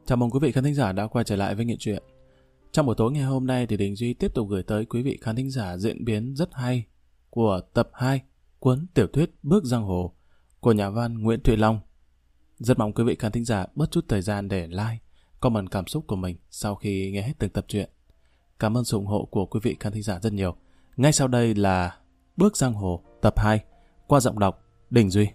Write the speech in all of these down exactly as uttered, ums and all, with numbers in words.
Chào mừng quý vị khán thính giả đã quay trở lại với Nghệ Truyện. Trong buổi tối ngày hôm nay thì Đình Duy tiếp tục gửi tới quý vị khán thính giả diễn biến rất hay của tập hai cuốn tiểu thuyết Bước Giang Hồ của nhà văn Nguyễn Thụy Long. Rất mong quý vị khán thính giả bớt chút thời gian để like, comment cảm xúc của mình sau khi nghe hết từng tập truyện. Cảm ơn sự ủng hộ của quý vị khán thính giả rất nhiều. Ngay sau đây là Bước Giang Hồ tập hai qua giọng đọc Đình Duy.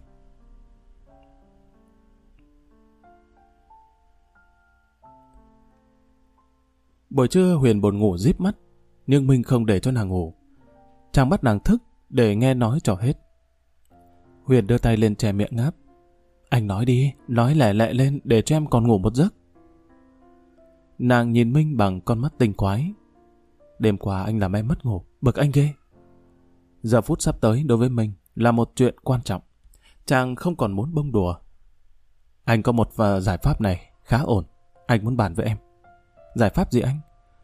Buổi trưa Huyền buồn ngủ díp mắt, nhưng Minh không để cho nàng ngủ. Chàng bắt nàng thức để nghe nói cho hết. Huyền đưa tay lên che miệng ngáp. Anh nói đi, nói lẹ lẹ lên để cho em còn ngủ một giấc. Nàng nhìn Minh bằng con mắt tinh quái. Đêm qua anh làm em mất ngủ, bực anh ghê. Giờ phút sắp tới đối với Minh là một chuyện quan trọng. Chàng không còn muốn bông đùa. Anh có một giải pháp này khá ổn, anh muốn bàn với em. Giải pháp gì anh?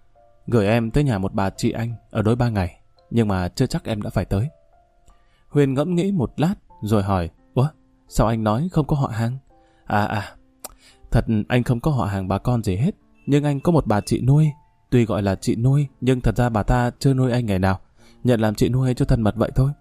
Gửi em tới nhà một bà chị anh ở đối ba ngày, nhưng mà chưa chắc em đã phải tới. Huyền ngẫm nghĩ một lát rồi hỏi, ủa, sao anh nói không có họ hàng? À à, thật anh không có họ hàng bà con gì hết, nhưng anh có một bà chị nuôi. Tuy gọi là chị nuôi, nhưng thật ra bà ta chưa nuôi anh ngày nào, nhận làm chị nuôi cho thân mật vậy thôi.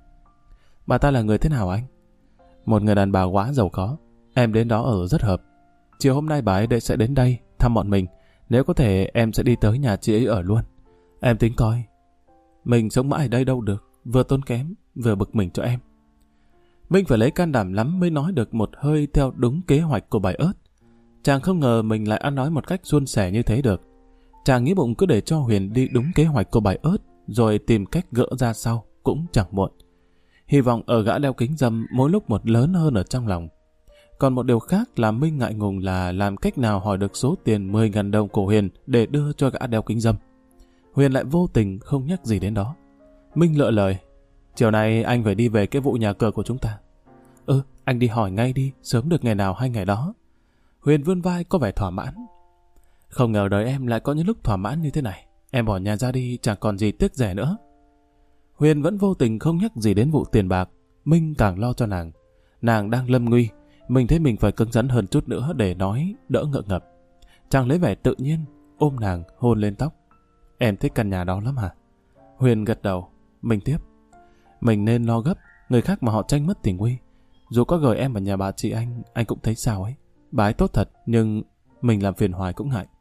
Bà ta là người thế nào anh? Một người đàn bà quá giàu có, em đến đó ở rất hợp. Chiều hôm nay bà ấy sẽ đến đây thăm bọn mình. Nếu có thể em sẽ đi tới nhà chị ấy ở luôn. Em tính coi, mình sống mãi ở đây đâu được, vừa tốn kém, vừa bực mình cho em. Minh phải lấy can đảm lắm mới nói được một hơi theo đúng kế hoạch của bài ớt. Chàng không ngờ mình lại ăn nói một cách suôn sẻ như thế được. Chàng nghĩ bụng cứ để cho Huyền đi đúng kế hoạch của bài ớt, rồi tìm cách gỡ ra sau cũng chẳng muộn. Hy vọng ở gã đeo kính râm mỗi lúc một lớn hơn ở trong lòng. Còn một điều khác làm Minh ngại ngùng là làm cách nào hỏi được số tiền mười nghìn đồng của Huyền để đưa cho gã đeo kính râm. Huyền lại vô tình không nhắc gì đến đó. Minh lựa lời, chiều nay anh phải đi về cái vụ nhà cờ của chúng ta. Ừ, anh đi hỏi ngay đi, sớm được ngày nào hay ngày đó. Huyền vươn vai có vẻ thỏa mãn. Không ngờ đời em lại có những lúc thỏa mãn như thế này. Em bỏ nhà ra đi chẳng còn gì tiếc rẻ nữa. Huyền vẫn vô tình không nhắc gì đến vụ tiền bạc. Minh càng lo cho nàng. Nàng đang lâm nguy. Mình thấy mình phải cứng rắn hơn chút nữa để nói đỡ ngượng ngập. Chàng lấy vẻ tự nhiên, ôm nàng hôn lên tóc. Em thích căn nhà đó lắm hả? Huyền gật đầu. Mình tiếp. Mình nên lo gấp, người khác mà họ tranh mất thì nguy. Dù có gửi em vào nhà bà chị anh, anh cũng thấy sao ấy. Bà ấy tốt thật, nhưng mình làm phiền hoài cũng ngại.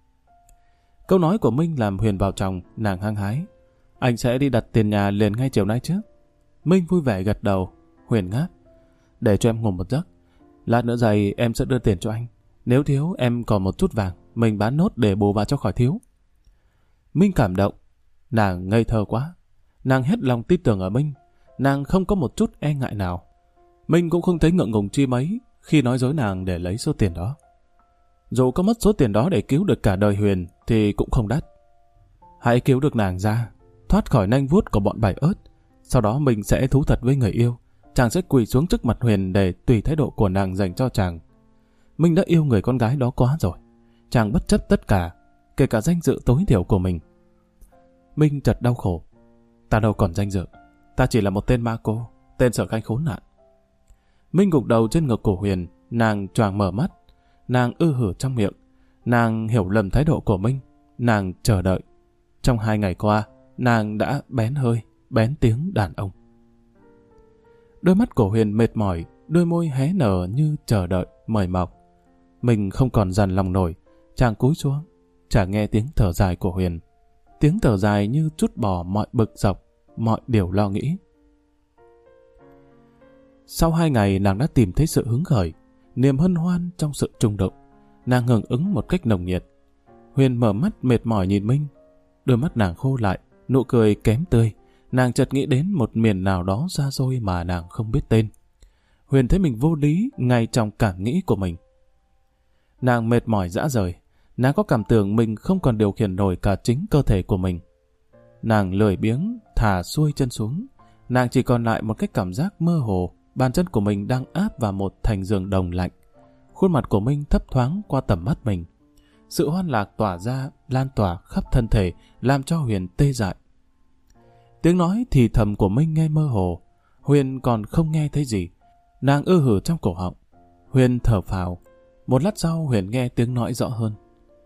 Câu nói của Minh làm Huyền vào chồng, nàng hăng hái. Anh sẽ đi đặt tiền nhà liền ngay chiều nay trước. Minh vui vẻ gật đầu. Huyền ngáp. Để cho em ngủ một giấc. Lát nữa dậy em sẽ đưa tiền cho anh. Nếu thiếu em còn một chút vàng, mình bán nốt để bù vào cho khỏi thiếu. Minh cảm động. Nàng ngây thơ quá. Nàng hết lòng tin tưởng ở Minh. Nàng không có một chút e ngại nào. Minh cũng không thấy ngượng ngùng chi mấy khi nói dối nàng để lấy số tiền đó. Dù có mất số tiền đó để cứu được cả đời Huyền thì cũng không đắt. Hãy cứu được nàng ra, thoát khỏi nanh vuốt của bọn bài ớt. Sau đó mình sẽ thú thật với người yêu. Chàng sẽ quỳ xuống trước mặt Huyền để tùy thái độ của nàng dành cho chàng. Minh đã yêu người con gái đó quá rồi. Chàng bất chấp tất cả, kể cả danh dự tối thiểu của mình. Minh chợt đau khổ. Ta đâu còn danh dự. Ta chỉ là một tên ma cô, tên Sở Khanh khốn nạn. Minh gục đầu trên ngực của Huyền. Nàng choàng mở mắt. Nàng ư hử trong miệng. Nàng hiểu lầm thái độ của Minh. Nàng chờ đợi. Trong hai ngày qua, nàng đã bén hơi, bén tiếng đàn ông. Đôi mắt của Huyền mệt mỏi, đôi môi hé nở như chờ đợi, mời mọc. Mình không còn dằn lòng nổi, chàng cúi xuống, chàng nghe tiếng thở dài của Huyền. Tiếng thở dài như trút bỏ mọi bực dọc, mọi điều lo nghĩ. Sau hai ngày nàng đã tìm thấy sự hứng khởi, niềm hân hoan trong sự trung động. Nàng hưởng ứng một cách nồng nhiệt. Huyền mở mắt mệt mỏi nhìn Minh. Đôi mắt nàng khô lại, nụ cười kém tươi. Nàng chợt nghĩ đến một miền nào đó xa xôi mà nàng không biết tên. Huyền thấy mình vô lý ngay trong cảm nghĩ của mình. Nàng mệt mỏi dã rời. Nàng có cảm tưởng mình không còn điều khiển nổi cả chính cơ thể của mình. Nàng lười biếng, thả xuôi chân xuống. Nàng chỉ còn lại một cái cảm giác mơ hồ. Bàn chân của mình đang áp vào một thành giường đồng lạnh. Khuôn mặt của Minh thấp thoáng qua tầm mắt mình. Sự hoan lạc tỏa ra, lan tỏa khắp thân thể, làm cho Huyền tê dại. Tiếng nói thì thầm của Minh nghe mơ hồ. Huyền còn không nghe thấy gì. Nàng ư hử trong cổ họng. Huyền thở phào. Một lát sau Huyền nghe tiếng nói rõ hơn.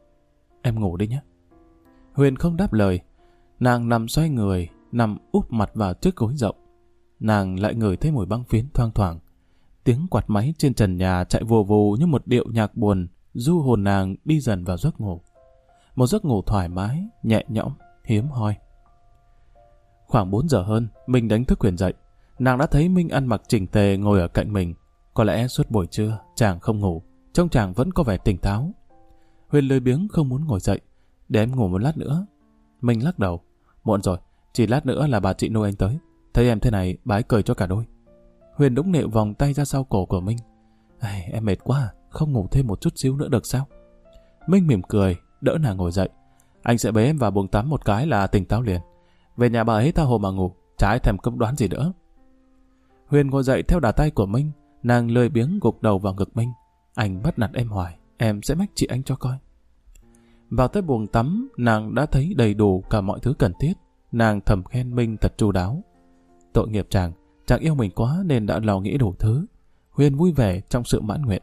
em ngủ đi nhé. Huyền không đáp lời. Nàng nằm xoay người, nằm úp mặt vào chiếc gối rộng. Nàng lại ngửi thấy mùi băng phiến thoang thoảng. Tiếng quạt máy trên trần nhà chạy vù vù như một điệu nhạc buồn, du hồn nàng đi dần vào giấc ngủ. Một giấc ngủ thoải mái, nhẹ nhõm, hiếm hoi. Khoảng bốn giờ hơn, Minh đánh thức Huyền dậy. Nàng đã thấy Minh ăn mặc chỉnh tề ngồi ở cạnh mình. Có lẽ suốt buổi trưa, chàng không ngủ, trông chàng vẫn có vẻ tỉnh táo. Huyền lười biếng không muốn ngồi dậy. Để em ngủ một lát nữa. Minh lắc đầu. Muộn rồi, chỉ lát nữa là bà chị nuôi anh tới. Thấy em thế này, bà ấy cười cho cả đôi. Huyền đũng nịu vòng tay ra sau cổ của Minh. Em mệt quá, không ngủ thêm một chút xíu nữa được sao? Minh mỉm cười, đỡ nàng ngồi dậy. Anh sẽ bế em vào buồng tắm một cái là tỉnh táo liền. Về nhà bà ấy tha hồ mà ngủ, chả ai thèm cấm đoán gì nữa. Huyền ngồi dậy theo đà tay của Minh. Nàng lười biếng gục đầu vào ngực Minh. Anh bắt nạt em hoài, em sẽ mách chị anh cho coi. Vào tới buồng tắm, nàng đã thấy đầy đủ cả mọi thứ cần thiết. Nàng thầm khen Minh thật chu đáo. Tội nghiệp chàng, chàng yêu mình quá nên đã lo nghĩ đủ thứ. Huyền vui vẻ trong sự mãn nguyện.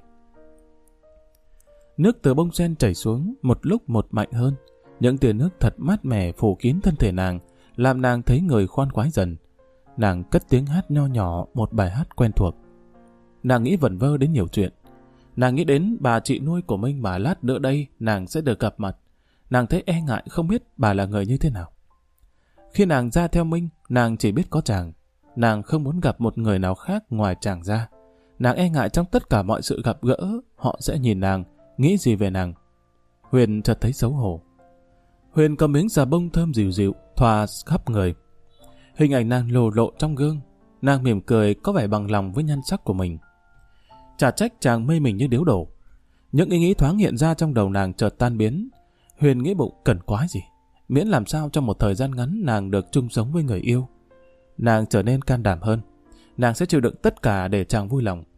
Nước từ bông sen chảy xuống, một lúc một mạnh hơn. Những tia nước thật mát mẻ phủ kín thân thể nàng, làm nàng thấy người khoan khoái dần. Nàng cất tiếng hát nho nhỏ một bài hát quen thuộc. Nàng nghĩ vẩn vơ đến nhiều chuyện. Nàng nghĩ đến bà chị nuôi của Minh mà lát nữa đây nàng sẽ được gặp mặt. Nàng thấy e ngại không biết bà là người như thế nào. Khi nàng ra theo Minh, nàng chỉ biết có chàng. Nàng không muốn gặp một người nào khác ngoài chàng ra. Nàng e ngại trong tất cả mọi sự gặp gỡ, họ sẽ nhìn nàng, nghĩ gì về nàng. Huyền chợt thấy xấu hổ. Huyền cầm miếng xà bông thơm dịu dịu, thoa khắp người. Hình ảnh nàng lồ lộ trong gương. Nàng mỉm cười có vẻ bằng lòng với nhan sắc của mình. Chả trách chàng mê mình như điếu đổ. Những ý nghĩ thoáng hiện ra trong đầu nàng chợt tan biến. Huyền nghĩ bụng cần quái gì, miễn làm sao trong một thời gian ngắn nàng được chung sống với người yêu. Nàng trở nên can đảm hơn. Nàng sẽ chịu đựng tất cả để chàng vui lòng.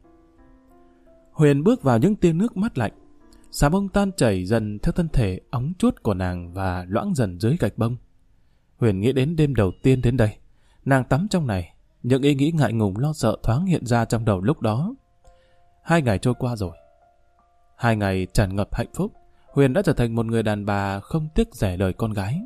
Huyền bước vào những tia nước mát lạnh. Xà bông tan chảy dần theo thân thể óng chuốt của nàng và loãng dần dưới gạch bông. Huyền nghĩ đến đêm đầu tiên đến đây. Nàng tắm trong này. Những ý nghĩ ngại ngùng lo sợ thoáng hiện ra trong đầu lúc đó. Hai ngày trôi qua rồi. Hai ngày tràn ngập hạnh phúc. Huyền đã trở thành một người đàn bà không tiếc rẻ lời con gái.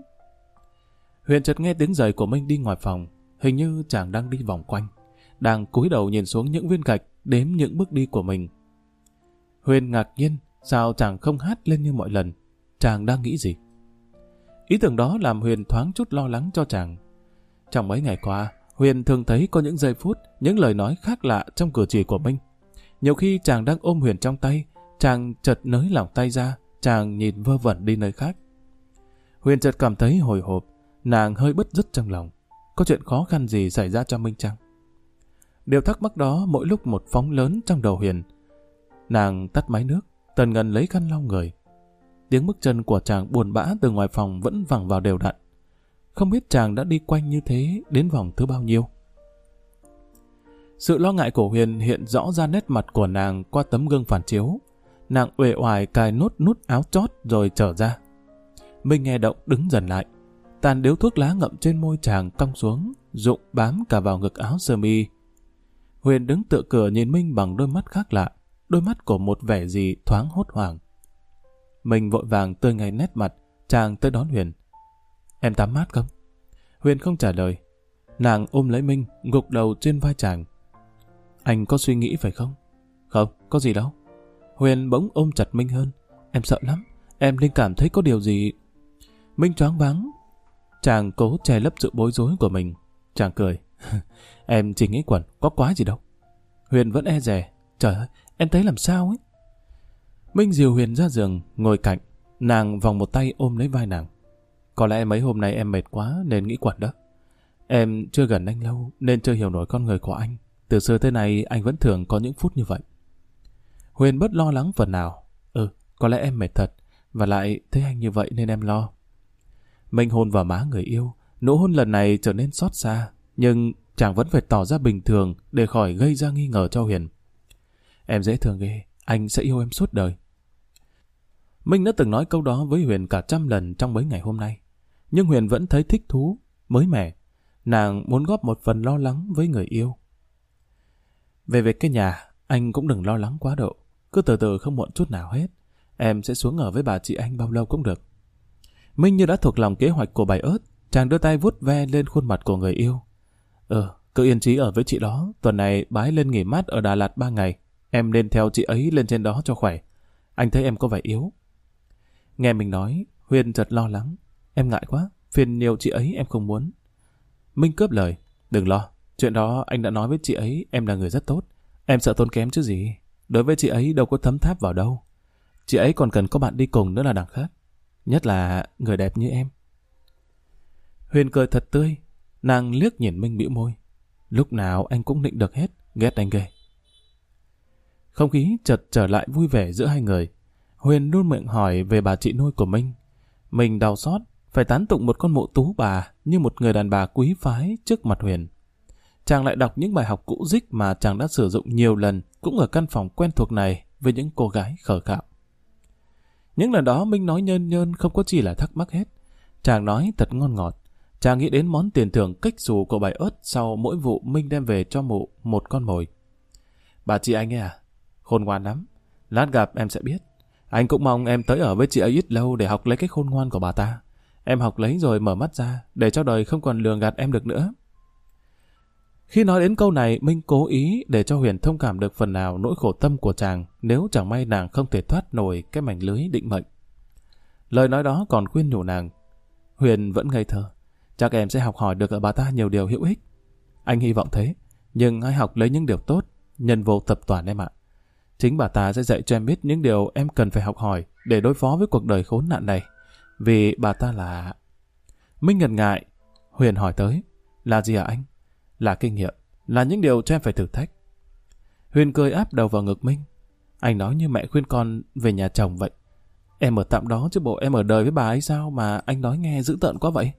Huyền chợt nghe tiếng giày của Minh đi ngoài phòng. Hình như chàng đang đi vòng quanh, đang cúi đầu nhìn xuống những viên gạch, đếm những bước đi của mình. Huyền ngạc nhiên, sao chàng không hát lên như mọi lần? Chàng đang nghĩ gì? Ý tưởng đó làm Huyền thoáng chút lo lắng cho chàng. Trong mấy ngày qua, Huyền thường thấy có những giây phút, những lời nói khác lạ trong cử chỉ của Minh. Nhiều khi chàng đang ôm Huyền trong tay, chàng chợt nới lỏng tay ra, chàng nhìn vơ vẩn đi nơi khác. Huyền chợt cảm thấy hồi hộp, nàng hơi bứt rứt trong lòng. Có chuyện khó khăn gì xảy ra cho Minh chăng? Điều thắc mắc đó mỗi lúc một phóng lớn trong đầu Huyền. Nàng tắt máy nước, Tần Ngân lấy khăn lau người. Tiếng bước chân của chàng buồn bã từ ngoài phòng vẫn vẳng vào đều đặn. Không biết chàng đã đi quanh như thế đến vòng thứ bao nhiêu. Sự lo ngại của Huyền hiện rõ ra nét mặt của nàng qua tấm gương phản chiếu. Nàng uể oải cài nốt nút áo chót rồi trở ra. Minh nghe động đứng dần lại. Tàn điếu thuốc lá ngậm trên môi chàng cong xuống, rụng bám cả vào ngực áo sơ mi. Huyền đứng tựa cửa nhìn Minh bằng đôi mắt khác lạ, đôi mắt của một vẻ gì thoáng hốt hoảng. Minh vội vàng tươi ngay nét mặt, chàng tới đón Huyền. Em tắm mát không? Huyền không trả lời. Nàng ôm lấy Minh, gục đầu trên vai chàng. Anh có suy nghĩ phải không? Không, có gì đâu. Huyền bỗng ôm chặt Minh hơn. Em sợ lắm, em linh cảm thấy có điều gì. Minh choáng váng. Chàng cố che lấp sự bối rối của mình. Chàng cười. Em chỉ nghĩ quẩn, có quái gì đâu. Huyền vẫn e dè. Trời ơi, em thấy làm sao ấy. Minh dìu Huyền ra giường, ngồi cạnh. Nàng vòng một tay ôm lấy vai nàng. Có lẽ mấy hôm nay em mệt quá nên nghĩ quẩn đó. Em chưa gần anh lâu nên chưa hiểu nổi con người của anh. Từ xưa tới nay anh vẫn thường có những phút như vậy. Huyền bớt lo lắng phần nào. Ừ, có lẽ em mệt thật. Và lại thấy anh như vậy nên em lo. Minh hôn vào má người yêu. Nụ hôn lần này trở nên xót xa. Nhưng chàng vẫn phải tỏ ra bình thường để khỏi gây ra nghi ngờ cho Huyền. Em dễ thương ghê. Anh sẽ yêu em suốt đời. Minh đã từng nói câu đó với Huyền cả trăm lần trong mấy ngày hôm nay. Nhưng Huyền vẫn thấy thích thú, mới mẻ. Nàng muốn góp một phần lo lắng với người yêu. Về việc cái nhà, anh cũng đừng lo lắng quá độ. Cứ từ từ không muộn chút nào hết. Em sẽ xuống ở với bà chị anh bao lâu cũng được. Minh như đã thuộc lòng kế hoạch của Bảy Ớt, chàng đưa tay vuốt ve lên khuôn mặt của người yêu. Ờ, cứ yên trí ở với chị đó, tuần này bái lên nghỉ mát ở Đà Lạt ba ngày. Em nên theo chị ấy lên trên đó cho khỏe. Anh thấy em có vẻ yếu. Nghe mình nói, Huyền chợt lo lắng. Em ngại quá, phiền nhiều chị ấy em không muốn. Minh cướp lời. Đừng lo, chuyện đó anh đã nói với chị ấy em là người rất tốt. Em sợ tốn kém chứ gì. Đối với chị ấy đâu có thấm tháp vào đâu. Chị ấy còn cần có bạn đi cùng nữa là đằng khác. Nhất là người đẹp như em. Huyền cười thật tươi. Nàng liếc nhìn Minh bĩu môi. Lúc nào anh cũng định được hết, ghét anh ghê. Không khí chợt trở lại vui vẻ giữa hai người. Huyền luôn miệng hỏi về bà chị nuôi của Minh. Mình đau xót, phải tán tụng một con mụ tú bà như một người đàn bà quý phái trước mặt Huyền. Chàng lại đọc những bài học cũ dích mà chàng đã sử dụng nhiều lần cũng ở căn phòng quen thuộc này với những cô gái khờ khạo. Những lần đó Minh nói nhơn nhơn không có chi là thắc mắc hết. Chàng nói thật ngon ngọt. Chàng nghĩ đến món tiền thưởng kích xù của Bảy Ớt sau mỗi vụ Minh đem về cho mụ một con mồi. Bà chị anh ấy à? Khôn ngoan lắm. Lát gặp em sẽ biết. Anh cũng mong em tới ở với chị ấy ít lâu để học lấy cái khôn ngoan của bà ta. Em học lấy rồi mở mắt ra để cho đời không còn lường gạt em được nữa. Khi nói đến câu này, Minh cố ý để cho Huyền thông cảm được phần nào nỗi khổ tâm của chàng nếu chẳng may nàng không thể thoát nổi cái mảnh lưới định mệnh. Lời nói đó còn khuyên nhủ nàng. Huyền vẫn ngây thơ. Chắc em sẽ học hỏi được ở bà ta nhiều điều hữu ích. Anh hy vọng thế, nhưng hãy học lấy những điều tốt, nhân vô tập toàn em ạ. Chính bà ta sẽ dạy cho em biết những điều em cần phải học hỏi để đối phó với cuộc đời khốn nạn này. Vì bà ta là... Minh ngần ngại. Huyền hỏi tới. Là gì hả anh? Là kinh nghiệm, là những điều cho em phải thử thách. Huyền cười áp đầu vào ngực Minh. Anh nói như mẹ khuyên con về nhà chồng vậy. Em ở tạm đó chứ bộ em ở đời với bà ấy sao mà anh nói nghe dữ tợn quá vậy?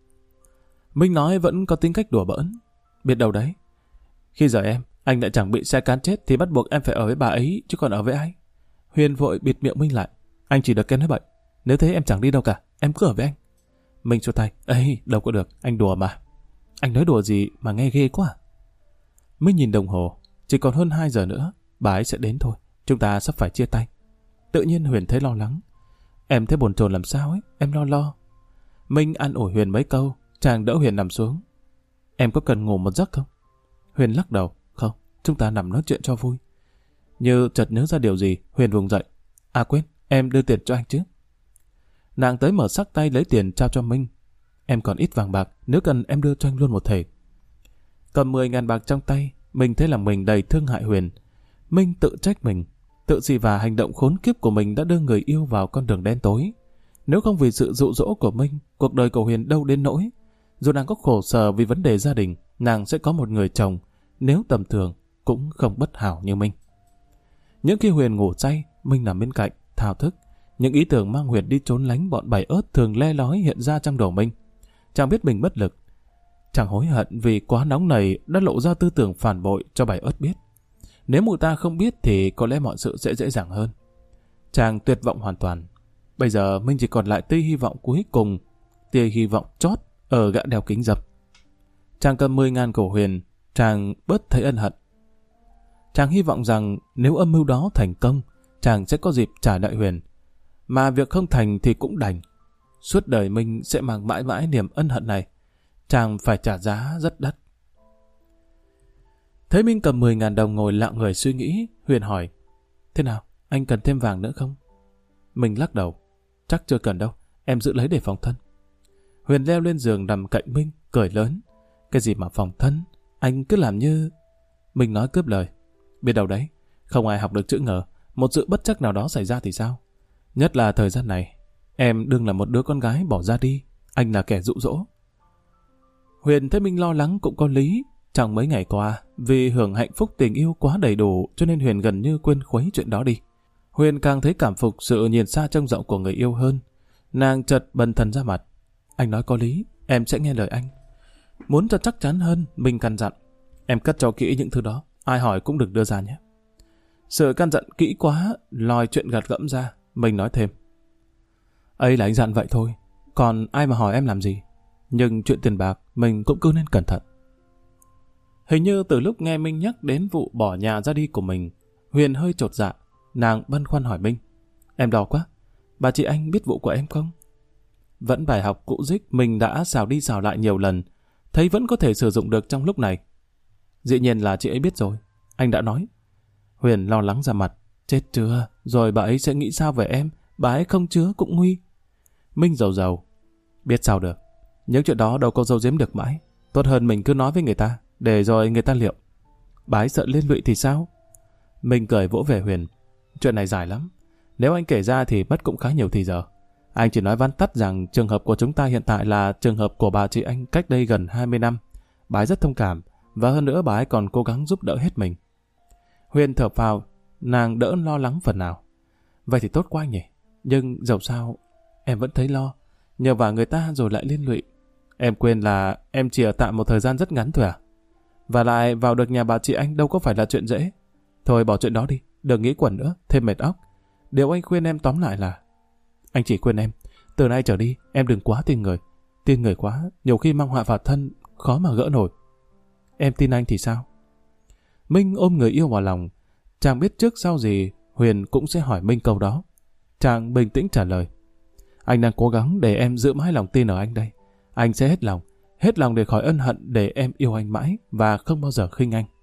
Minh nói vẫn có tính cách đùa bỡn. Biết đâu đấy. Khi giờ em, anh lại chẳng bị xe cán chết thì bắt buộc em phải ở với bà ấy chứ còn ở với ai? Huyền vội bịt miệng Minh lại. Anh chỉ được khen nói bậy. Nếu thế em chẳng đi đâu cả, em cứ ở với anh. Minh xua tay. Ê, đâu có được, anh đùa mà. Anh nói đùa gì mà nghe ghê quá. Minh nhìn đồng hồ. Chỉ còn hơn hai giờ nữa, bà ấy sẽ đến thôi. Chúng ta sắp phải chia tay. Tự nhiên Huyền thấy lo lắng. Em thấy bồn chồn làm sao ấy, em lo lo. Minh an ủi Huyền mấy câu. Chàng đỡ Huyền nằm xuống. Em có cần ngủ một giấc không? Huyền lắc đầu. Không, chúng ta nằm nói chuyện cho vui. Như chợt nhớ ra điều gì, Huyền vùng dậy. À quên, em đưa tiền cho anh chứ. Nàng tới mở sắc tay lấy tiền trao cho Minh. Em còn ít vàng bạc, nếu cần em đưa cho anh luôn một thể. Cầm mười ngàn bạc trong tay, Minh thấy là mình đầy thương hại Huyền. Minh tự trách mình, tự xì vả hành động khốn kiếp của mình đã đưa người yêu vào con đường đen tối. Nếu không vì sự dụ dỗ của Minh, cuộc đời của Huyền đâu đến nỗi. Dù nàng có khổ sở vì vấn đề gia đình, nàng sẽ có một người chồng, nếu tầm thường, cũng không bất hảo như Minh. Những khi Huyền ngủ say, Minh nằm bên cạnh, thao thức. Những ý tưởng mang Huyền đi trốn lánh bọn Bảy Ớt thường le lói hiện ra trong đầu Minh. Chàng biết mình bất lực. Chàng hối hận vì quá nóng nảy đã lộ ra tư tưởng phản bội cho Bảy Ớt biết. Nếu mụ ta không biết thì có lẽ mọi sự sẽ dễ dàng hơn. Chàng tuyệt vọng hoàn toàn. Bây giờ Minh chỉ còn lại tia hy vọng cuối cùng, tia hy vọng chót ở gã đeo kính dập. Chàng cầm mười ngàn của Huyền, chàng bớt thấy ân hận. Chàng hy vọng rằng nếu âm mưu đó thành công, chàng sẽ có dịp trả nợ Huyền. Mà việc không thành thì cũng đành. Suốt đời Minh sẽ mang mãi mãi niềm ân hận này. Chàng phải trả giá rất đắt. Thấy Minh cầm mười ngàn đồng ngồi lặng người suy nghĩ, Huyền hỏi. Thế nào, anh cần thêm vàng nữa không? Minh lắc đầu. Chắc chưa cần đâu, em giữ lấy để phòng thân. Huyền leo lên giường nằm cạnh Minh, cười lớn. Cái gì mà phòng thân, anh cứ làm như... Minh nói cướp lời. Biết đâu đấy, không ai học được chữ ngờ, một sự bất trắc nào đó xảy ra thì sao? Nhất là thời gian này, em đừng là một đứa con gái bỏ ra đi, anh là kẻ dụ dỗ. Huyền thấy Minh lo lắng cũng có lý. Trong mấy ngày qua, vì hưởng hạnh phúc tình yêu quá đầy đủ cho nên Huyền gần như quên khuấy chuyện đó đi. Huyền càng thấy cảm phục sự nhìn xa trông rộng của người yêu hơn. Nàng chợt bần thần ra mặt. Anh nói có lý, em sẽ nghe lời anh. Muốn cho chắc chắn hơn, Minh căn dặn. Em cất cho kỹ những thứ đó, ai hỏi cũng đừng đưa ra nhé. Sự căn dặn kỹ quá, lòi chuyện gạt gẫm ra, Minh nói thêm. Ấy là anh dặn vậy thôi, còn ai mà hỏi em làm gì. Nhưng chuyện tiền bạc, mình cũng cứ nên cẩn thận. Hình như từ lúc nghe Minh nhắc đến vụ bỏ nhà ra đi của mình, Huyền hơi chột dạ. Nàng băn khoăn hỏi Minh. Em đau quá, bà chị anh biết vụ của em không? Vẫn bài học cũ dích mình đã xào đi xào lại nhiều lần, thấy vẫn có thể sử dụng được trong lúc này. Dĩ nhiên là chị ấy biết rồi, anh đã nói. Huyền lo lắng ra mặt. Chết chưa, rồi bà ấy sẽ nghĩ sao về em, bà ấy không chứa cũng nguy. Minh rầu rầu. Biết sao được, những chuyện đó đâu có giấu giếm được mãi. Tốt hơn mình cứ nói với người ta, để rồi người ta liệu. Bà ấy sợ liên lụy thì sao? Minh cười vỗ về Huyền. Chuyện này dài lắm, nếu anh kể ra thì mất cũng khá nhiều thì giờ. Anh chỉ nói vắn tắt rằng trường hợp của chúng ta hiện tại là trường hợp của bà chị anh cách đây gần hai mươi năm. Bà ấy rất thông cảm, và hơn nữa bà ấy còn cố gắng giúp đỡ hết mình. Huyền thở phào, nàng đỡ lo lắng phần nào. Vậy thì tốt quá nhỉ, nhưng dẫu sao em vẫn thấy lo, nhờ vào người ta rồi lại liên lụy. Em quên là em chỉ ở tạm một thời gian rất ngắn thôi à? Và lại vào được nhà bà chị anh đâu có phải là chuyện dễ. Thôi bỏ chuyện đó đi, đừng nghĩ quẩn nữa, thêm mệt óc. Điều anh khuyên em tóm lại là, anh chỉ khuyên em, từ nay trở đi em đừng quá tin người. Tin người quá, nhiều khi mang họa vào thân, khó mà gỡ nổi. Em tin anh thì sao? Minh ôm người yêu vào lòng. Chàng biết trước sau gì Huyền cũng sẽ hỏi Minh câu đó. Chàng bình tĩnh trả lời. Anh đang cố gắng để em giữ mãi lòng tin ở anh đây. Anh sẽ hết lòng, hết lòng để khỏi ân hận để em yêu anh mãi và không bao giờ khinh anh.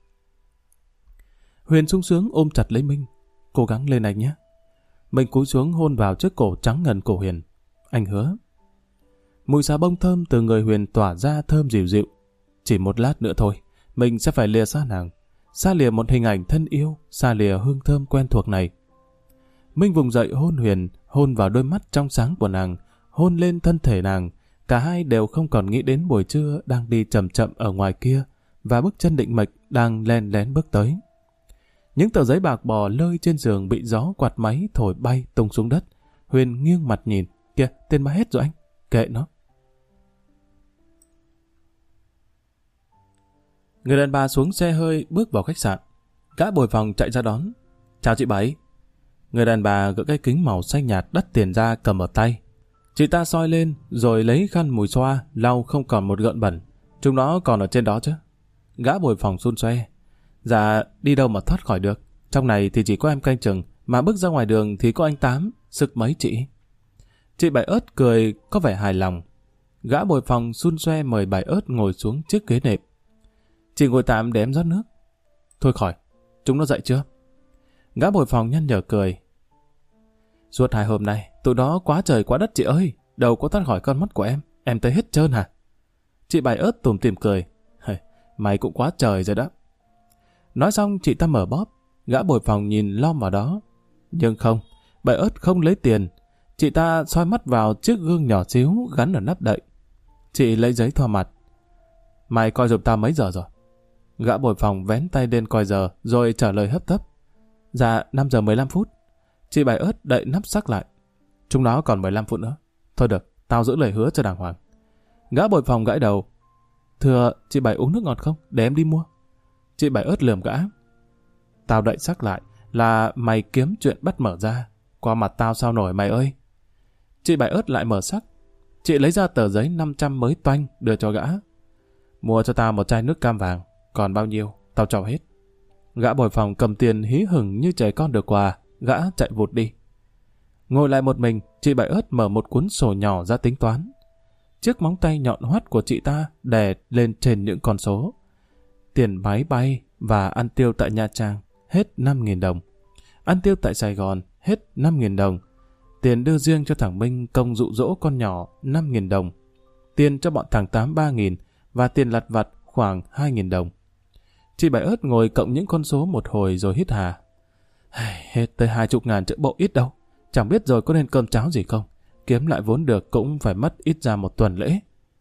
Huyền sung sướng ôm chặt lấy Minh. Cố gắng lên anh nhé. Minh cúi xuống hôn vào chiếc cổ trắng ngần của Huyền. Anh hứa. Mùi xà bông thơm từ người Huyền tỏa ra thơm dịu dịu. Chỉ một lát nữa thôi, mình sẽ phải lìa xa nàng. Xa lìa một hình ảnh thân yêu, xa lìa hương thơm quen thuộc này. Minh vùng dậy hôn Huyền, hôn vào đôi mắt trong sáng của nàng, hôn lên thân thể nàng. Cả hai đều không còn nghĩ đến buổi trưa đang đi chậm chậm ở ngoài kia và bước chân định mệnh đang len lén bước tới. Những tờ giấy bạc bò lơi trên giường bị gió quạt máy thổi bay tung xuống đất. Huyền nghiêng mặt nhìn. Kìa, tiền má hết rồi anh. Kệ nó. Người đàn bà xuống xe hơi bước vào khách sạn. Gã bồi phòng chạy ra đón. Chào chị Bảy. Người đàn bà gỡ cái kính màu xanh nhạt đắt tiền ra cầm ở tay. Chị ta soi lên rồi lấy khăn mùi xoa lau không còn một gợn bẩn. Chúng nó còn ở trên đó chứ. Gã bồi phòng xun xoe. Dạ, đi đâu mà thoát khỏi được. Trong này thì chỉ có em canh chừng, mà bước ra ngoài đường thì có anh Tám, sức mấy chị. Chị Bảy Ớt cười có vẻ hài lòng. Gã bồi phòng xun xoe mời Bảy Ớt ngồi xuống chiếc ghế nệm. Chị ngồi tạm để em rót nước. Thôi khỏi, chúng nó dậy chưa? Gã bồi phòng nhăn nhở cười. Suốt hai hôm nay, tụi đó quá trời quá đất chị ơi, đâu có thoát khỏi con mắt của em, em thấy hết trơn hả? Chị Bảy Ớt tủm tỉm cười. Mày cũng quá trời rồi đó. Nói xong chị ta mở bóp. Gã bồi phòng nhìn lom vào đó. Nhưng không, Bảy Ớt không lấy tiền. Chị ta soi mắt vào chiếc gương nhỏ xíu gắn ở nắp đậy. Chị lấy giấy thoa mặt. Mày coi giùm tao mấy giờ rồi? Gã bồi phòng vén tay lên coi giờ rồi trả lời hấp tấp. Dạ, năm giờ mười lăm phút. Chị Bảy Ớt đậy nắp sắc lại. Chúng nó còn mười lăm phút nữa. Thôi được, tao giữ lời hứa cho đàng hoàng. Gã bồi phòng gãi đầu. Thưa, chị Bảy uống nước ngọt không? Để em đi mua. Chị Bảy Ớt lườm gã. Tao đậy sắc lại là mày kiếm chuyện bắt mở ra. Qua mặt tao sao nổi mày ơi. Chị Bảy Ớt lại mở sắc. Chị lấy ra tờ giấy năm trăm mới toanh đưa cho gã. Mua cho tao một chai nước cam vàng. Còn bao nhiêu, tao cho hết. Gã bồi phòng cầm tiền hí hửng như trẻ con được quà. Gã chạy vụt đi. Ngồi lại một mình, chị Bảy Ớt mở một cuốn sổ nhỏ ra tính toán. Chiếc móng tay nhọn hoắt của chị ta đè lên trên những con số. Tiền máy bay và ăn tiêu tại Nha Trang hết năm nghìn đồng. Ăn tiêu tại Sài Gòn hết năm nghìn đồng. Tiền đưa riêng cho thằng Minh công dụ dỗ con nhỏ năm nghìn đồng. Tiền cho bọn thằng Tám ba nghìn và tiền lặt vặt khoảng hai nghìn đồng. Chị Bảy Ớt ngồi cộng những con số một hồi rồi hít hà. Hết tới hai chục ngàn chữ bộ ít đâu. Chẳng biết rồi có nên cơm cháo gì không. Kiếm lại vốn được cũng phải mất ít ra một tuần lễ.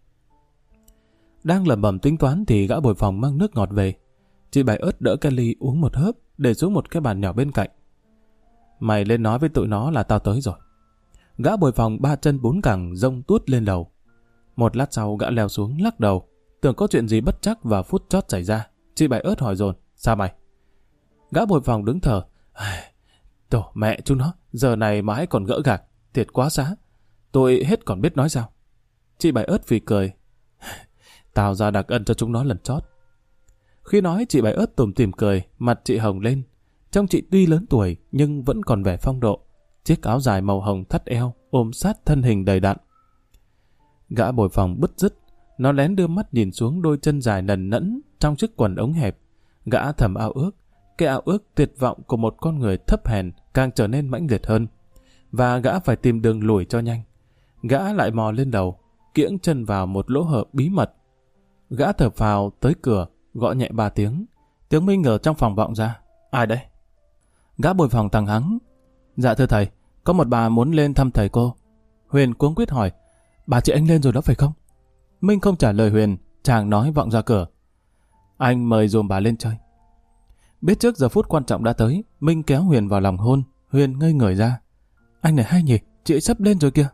Đang lẩm bẩm tính toán thì gã bồi phòng mang nước ngọt về. Chị Bảy Ớt đỡ cái ly uống một hớp để xuống một cái bàn nhỏ bên cạnh. Mày lên nói với tụi nó là tao tới rồi. Gã bồi phòng ba chân bốn cẳng rông tuốt lên đầu. Một lát sau gã leo xuống lắc đầu. Tưởng có chuyện gì bất chắc vào phút chót xảy ra. Chị Bảy Ớt hỏi dồn. Sao mày? Gã bồi phòng đứng thở. Tổ mẹ chúng nó, giờ này mà hãy còn gỡ gạc. Thiệt quá xá. Tôi hết còn biết nói sao. Chị Bảy Ớt phì cười. Tao ra đặc ân cho chúng nó lần chót. Khi nói chị Bảy Ớt tủm tỉm cười, mặt chị hồng lên. Trông chị tuy lớn tuổi nhưng vẫn còn vẻ phong độ. Chiếc áo dài màu hồng thắt eo, ôm sát thân hình đầy đặn. Gã bồi phòng bứt rứt, nó lén đưa mắt nhìn xuống đôi chân dài nần nẫn trong chiếc quần ống hẹp. Gã thầm ao ước, cái ao ước tuyệt vọng của một con người thấp hèn càng trở nên mãnh liệt hơn. Và gã phải tìm đường lùi cho nhanh. Gã lại mò lên đầu, kiễng chân vào một lỗ hở bí mật. Gã thở phào tới cửa, gõ nhẹ ba tiếng. Tiếng Minh ở trong phòng vọng ra. Ai đấy? Gã bồi phòng thằng hắng. Dạ thưa thầy, có một bà muốn lên thăm thầy cô. Huyền cuống quýt hỏi, bà chị anh lên rồi đó phải không? Minh không trả lời Huyền, chàng nói vọng ra cửa. Anh mời dùm bà lên chơi. Biết trước giờ phút quan trọng đã tới, Minh kéo Huyền vào lòng hôn. Huyền ngây người ra. Anh này hay nhỉ, chị ấy sắp lên rồi kìa.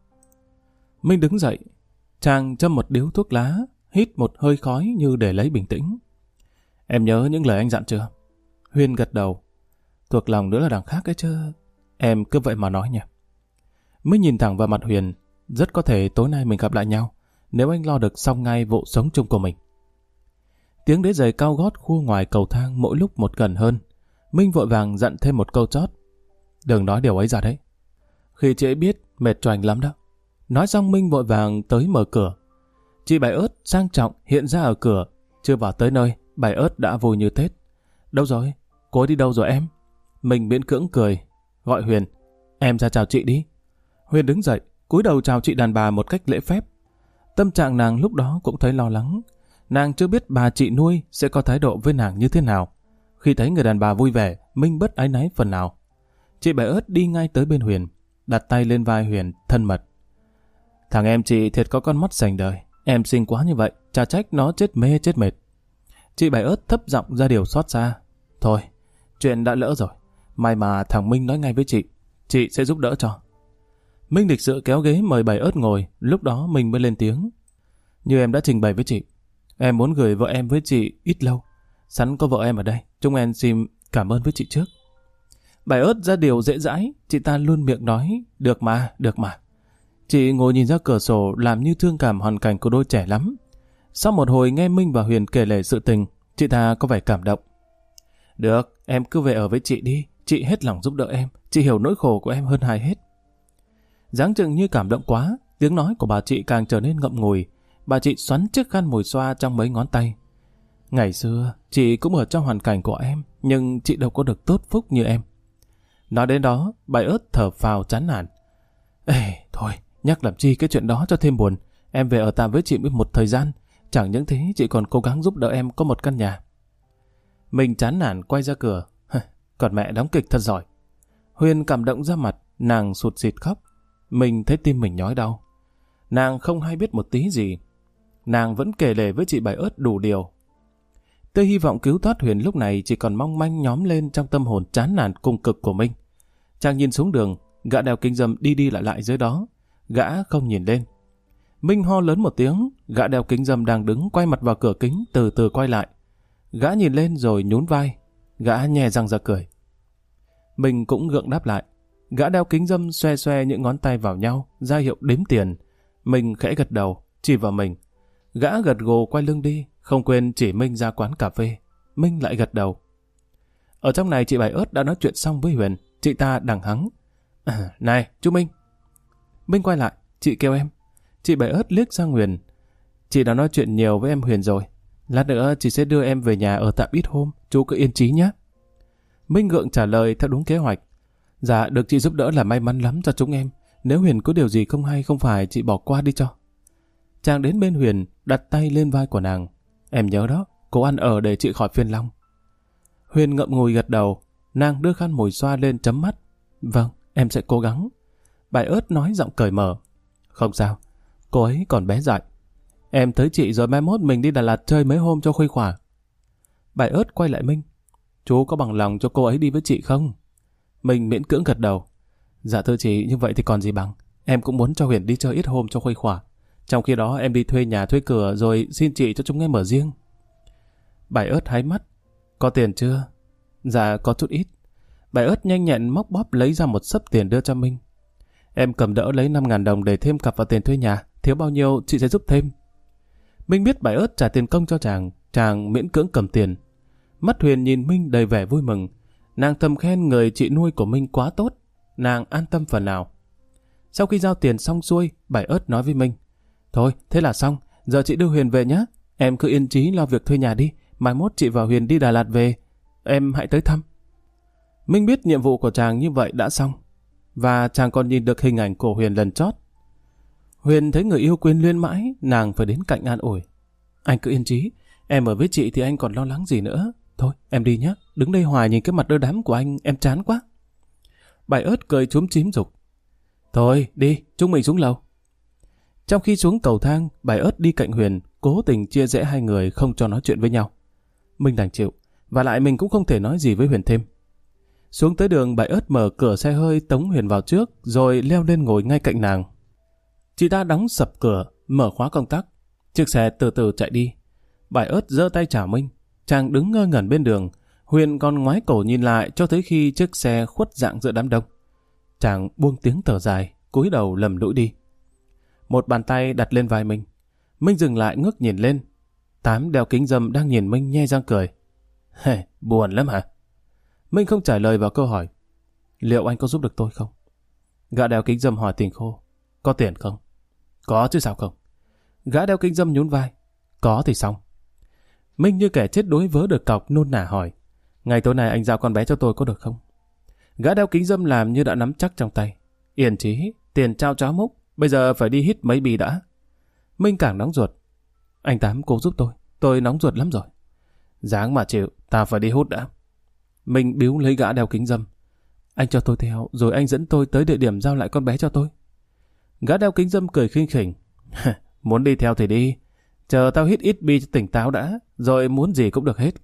Minh đứng dậy, chàng châm một điếu thuốc lá, hít một hơi khói như để lấy bình tĩnh. Em nhớ những lời anh dặn chưa? Huyền gật đầu. Thuộc lòng nữa là đằng khác ấy chứ. Em cứ vậy mà nói nhỉ. Minh nhìn thẳng vào mặt Huyền. Rất có thể tối nay mình gặp lại nhau, nếu anh lo được xong ngay vụ sống chung của mình. Tiếng đế giày cao gót khua ngoài cầu thang mỗi lúc một gần hơn. Minh vội vàng dặn thêm một câu chót. Đừng nói điều ấy ra đấy. Khi chị ấy biết, mệt choành lắm đó. Nói xong Minh vội vàng tới mở cửa. Chị Bảy Ớt sang trọng hiện ra ở cửa. Chưa vào tới nơi, Bảy Ớt đã vui như Tết. Đâu rồi? Cô ấy đi đâu rồi em? Mình miễn cưỡng cười, gọi Huyền. Em ra chào chị đi. Huyền đứng dậy, cúi đầu chào chị đàn bà một cách lễ phép. Tâm trạng nàng lúc đó cũng thấy lo lắng. Nàng chưa biết bà chị nuôi sẽ có thái độ với nàng như thế nào. Khi thấy người đàn bà vui vẻ, Minh bớt áy náy phần nào. Chị Bảy Ớt đi ngay tới bên Huyền, đặt tay lên vai Huyền, thân mật. Thằng em chị thiệt có con mắt sành đời. Em xinh quá như vậy, chả trách nó chết mê chết mệt. Chị Bảy Ớt thấp giọng ra điều xót xa. Thôi, chuyện đã lỡ rồi. May mà thằng Minh nói ngay với chị. Chị sẽ giúp đỡ cho. Minh lịch sự kéo ghế mời Bảy Ớt ngồi. Lúc đó Minh mới lên tiếng. Như em đã trình bày với chị, em muốn gửi vợ em với chị ít lâu. Sẵn có vợ em ở đây, chúng em xin cảm ơn với chị trước. Bảy Ớt ra điều dễ dãi. Chị ta luôn miệng nói. Được mà, được mà. Chị ngồi nhìn ra cửa sổ làm như thương cảm hoàn cảnh của đôi trẻ lắm. Sau một hồi nghe Minh và Huyền kể lể sự tình, chị ta có vẻ cảm động. Được, em cứ về ở với chị đi. Chị hết lòng giúp đỡ em. Chị hiểu nỗi khổ của em hơn ai hết. Dáng chừng như cảm động quá, tiếng nói của bà chị càng trở nên ngậm ngùi. Bà chị xoắn chiếc khăn mùi xoa trong mấy ngón tay. Ngày xưa, chị cũng ở trong hoàn cảnh của em, nhưng chị đâu có được tốt phúc như em. Nói đến đó, Bảy Ớt thở phào chán nản. Ê, thôi, nhắc làm chi cái chuyện đó cho thêm buồn. Em về ở tạm với chị một thời gian. Chẳng những thế, chị còn cố gắng giúp đỡ em có một căn nhà. Mình chán nản quay ra cửa. Còn mẹ đóng kịch thật giỏi. Huyền cảm động ra mặt, nàng sụt sịt khóc. Mình thấy tim mình nhói đau. Nàng không hay biết một tí gì. Nàng vẫn kể lể với chị Bảy Ớt đủ điều. Tia hy vọng cứu thoát Huyền lúc này chỉ còn mong manh nhóm lên trong tâm hồn chán nản cùng cực của Minh. Chàng nhìn xuống đường, gã đeo kính râm đi đi lại lại dưới đó. Gã không nhìn lên. Minh ho lớn một tiếng, gã đeo kính râm đang đứng quay mặt vào cửa kính từ từ quay lại. Gã nhìn lên rồi nhún vai. Gã nhè răng ra cười. Minh cũng gượng đáp lại. Gã đeo kính râm xoe xoe những ngón tay vào nhau, ra hiệu đếm tiền. Minh khẽ gật đầu, chỉ vào mình. Gã gật gù quay lưng đi, không quên chỉ Minh ra quán cà phê. Minh lại gật đầu. Ở trong này chị Bảy Ớt đã nói chuyện xong với Huyền. Chị ta đằng hắng. À, này, chú Minh. Minh quay lại, chị kêu em. Chị Bảy Ớt liếc sang Huyền. Chị đã nói chuyện nhiều với em Huyền rồi. Lát nữa chị sẽ đưa em về nhà ở tạm ít hôm, chú cứ yên trí nhé. Minh gượng trả lời theo đúng kế hoạch. Dạ, được chị giúp đỡ là may mắn lắm cho chúng em. Nếu Huyền có điều gì không hay không phải chị bỏ qua đi cho. Chàng đến bên Huyền, đặt tay lên vai của nàng. Em nhớ đó, cố ăn ở để chị khỏi phiền lòng. Huyền ngậm ngùi gật đầu, nàng đưa khăn mùi xoa lên chấm mắt. Vâng, em sẽ cố gắng. Bảy Ớt nói giọng cởi mở. Không sao, cô ấy còn bé dại. Em tới chị rồi mai mốt mình đi Đà Lạt chơi mấy hôm cho khuây khỏa. Bảy Ớt quay lại Minh. Chú có bằng lòng cho cô ấy đi với chị không? Mình miễn cưỡng gật đầu. Dạ thưa chị, như vậy thì còn gì bằng. Em cũng muốn cho Huyền đi chơi ít hôm cho khuây khỏa. Trong khi đó em đi thuê nhà thuê cửa rồi xin chị cho chúng em ở riêng. Bảy Ớt háy mắt. Có tiền chưa? Dạ có chút ít. Bảy Ớt nhanh nhẹn móc bóp lấy ra một xấp tiền đưa cho Minh. Em cầm đỡ lấy năm ngàn đồng để thêm cặp vào tiền thuê nhà. Thiếu bao nhiêu chị sẽ giúp thêm. Minh biết Bảy Ớt trả tiền công cho chàng. Chàng miễn cưỡng cầm tiền. Mắt Huyền nhìn Minh đầy vẻ vui mừng. Nàng thầm khen người chị nuôi của Minh quá tốt. Nàng an tâm phần nào. Sau khi giao tiền xong xuôi, Bảy Ớt nói với Minh. Thôi, thế là xong. Giờ chị đưa Huyền về nhé. Em cứ yên chí lo việc thuê nhà đi. Mai mốt chị và Huyền đi Đà Lạt về. Em hãy tới thăm. Minh biết nhiệm vụ của chàng như vậy đã xong. Và chàng còn nhìn được hình ảnh của Huyền lần chót. Huyền thấy người yêu quên luyến mãi, nàng phải đến cạnh an ủi. Anh cứ yên chí. Em ở với chị thì anh còn lo lắng gì nữa. Thôi, em đi nhé. Đứng đây hoài nhìn cái mặt đơ đám của anh, em chán quá. Bài ớt cười chúm chím dục. Thôi, đi, chúng mình xuống lầu. Trong khi xuống cầu thang, bài ớt đi cạnh Huyền, cố tình chia rẽ hai người không cho nói chuyện với nhau. Minh đành chịu, và lại mình cũng không thể nói gì với Huyền thêm. Xuống tới đường, bài ớt mở cửa xe hơi tống Huyền vào trước, rồi leo lên ngồi ngay cạnh nàng. Chị ta đóng sập cửa, mở khóa công tắc. Chiếc xe từ từ chạy đi. Bài ớt giơ tay chào Minh. Chàng đứng ngơ ngẩn bên đường. Huyền còn ngoái cổ nhìn lại cho tới khi chiếc xe khuất dạng giữa đám đông. Chàng buông tiếng thở dài, cúi đầu lầm lũi đi. Một bàn tay đặt lên vai Minh. Minh dừng lại ngước nhìn lên. Tám đeo kính râm đang nhìn Minh nhe răng cười. Hề, buồn lắm hả? Minh không trả lời vào câu hỏi. Liệu anh có giúp được tôi không? Gã đeo kính râm hỏi tình khô. Có tiền không? Có chứ sao không? Gã đeo kính râm nhún vai. Có thì xong. Minh như kẻ chết đuối vớ được cọc nôn nả hỏi. Ngày tối nay anh giao con bé cho tôi có được không? Gã đeo kính râm làm như đã nắm chắc trong tay. Yên chí, tiền trao cháo múc. Bây giờ phải đi hít mấy bì đã. Minh càng nóng ruột. Anh Tám cố giúp tôi. Tôi nóng ruột lắm rồi. Dáng mà chịu, ta phải đi hút đã. Minh biếu lấy gã đeo kính râm. Anh cho tôi theo, rồi anh dẫn tôi tới địa điểm giao lại con bé cho tôi. Gã đeo kính râm cười khinh khỉnh. Muốn đi theo thì đi. Chờ tao hít ít bi cho tỉnh táo đã, rồi muốn gì cũng được hết.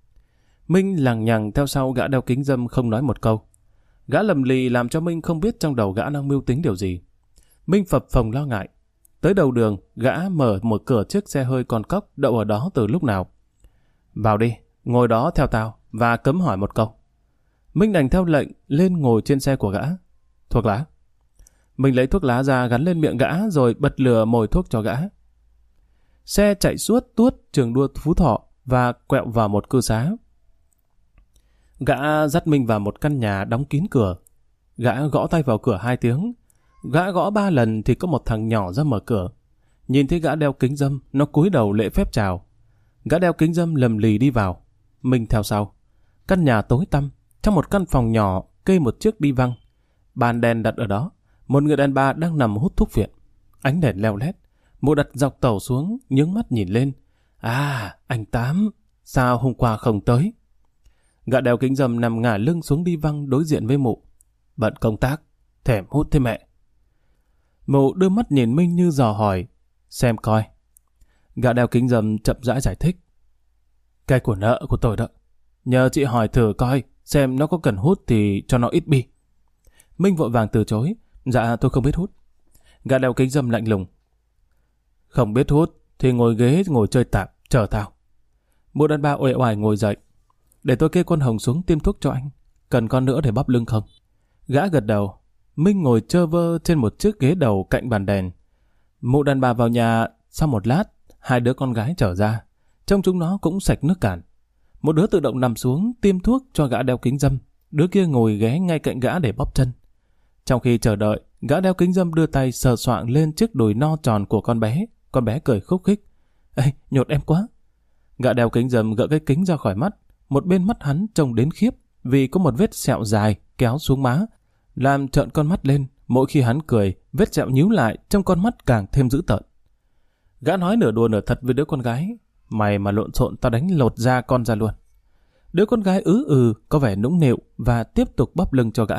Minh lằng nhằng theo sau gã đeo kính râm không nói một câu. Gã lầm lì làm cho Minh không biết trong đầu gã đang mưu tính điều gì. Minh phập phồng lo ngại. Tới đầu đường, gã mở một cửa chiếc xe hơi con cóc đậu ở đó từ lúc nào. Vào đi, ngồi đó theo tao, và cấm hỏi một câu. Minh đành theo lệnh lên ngồi trên xe của gã. Thuốc lá. Minh lấy thuốc lá ra gắn lên miệng gã rồi bật lửa mồi thuốc cho gã. Xe chạy suốt tuốt trường đua Phú Thọ và quẹo vào một cư xá. Gã dắt Minh vào một căn nhà đóng kín cửa. Gã gõ tay vào cửa hai tiếng. Gã gõ ba lần thì có một thằng nhỏ ra mở cửa. Nhìn thấy gã đeo kính râm, nó cúi đầu lễ phép chào. Gã đeo kính râm lầm lì đi vào. Minh theo sau. Căn nhà tối tăm. Trong một căn phòng nhỏ kê một chiếc đi văng. Bàn đèn đặt ở đó. Một người đàn bà đang nằm hút thuốc viện. Ánh đèn leo lét. Mụ đặt dọc tàu xuống, nhướng mắt nhìn lên. À, anh Tám, sao hôm qua không tới? Gã đeo kính râm nằm ngả lưng xuống đi văng đối diện với mụ. Bận công tác, thèm hút thế mẹ. Mụ đưa mắt nhìn Minh như dò hỏi. Xem coi. Gã đeo kính râm chậm rãi giải thích. Cái của nợ của tôi đó. Nhờ chị hỏi thử coi, xem nó có cần hút thì cho nó ít bi. Minh vội vàng từ chối. Dạ tôi không biết hút. Gã đeo kính râm lạnh lùng. Không biết hút thì ngồi ghế ngồi chơi tạm, chờ tao. Một đàn bà uể oải ngồi dậy. Để tôi kê con Hồng xuống tiêm thuốc cho anh. Cần con nữa để bắp lưng không? Gã gật đầu. Minh ngồi chơ vơ trên một chiếc ghế đầu cạnh bàn đèn. Mụ đàn bà vào nhà. Sau một lát, hai đứa con gái trở ra. Trông chúng nó cũng sạch nước cạn. Một đứa tự động nằm xuống tiêm thuốc cho gã đeo kính râm. Đứa kia ngồi ghé ngay cạnh gã để bóp chân. Trong khi chờ đợi, gã đeo kính râm đưa tay sờ soạng lên chiếc đùi no tròn của con bé. Con bé cười khúc khích. Ê, nhột em quá. Gã đeo kính râm gỡ cái kính ra khỏi mắt. Một bên mắt hắn trông đến khiếp vì có một vết sẹo dài kéo xuống má, làm trợn con mắt lên. Mỗi khi hắn cười, vết sẹo nhíu lại trong con mắt càng thêm dữ tợn. Gã nói nửa đùa nửa thật với đứa con gái. Mày mà lộn xộn tao đánh lột da con ra luôn. Đứa con gái ứ ừ có vẻ nũng nịu và tiếp tục bóp lưng cho gã.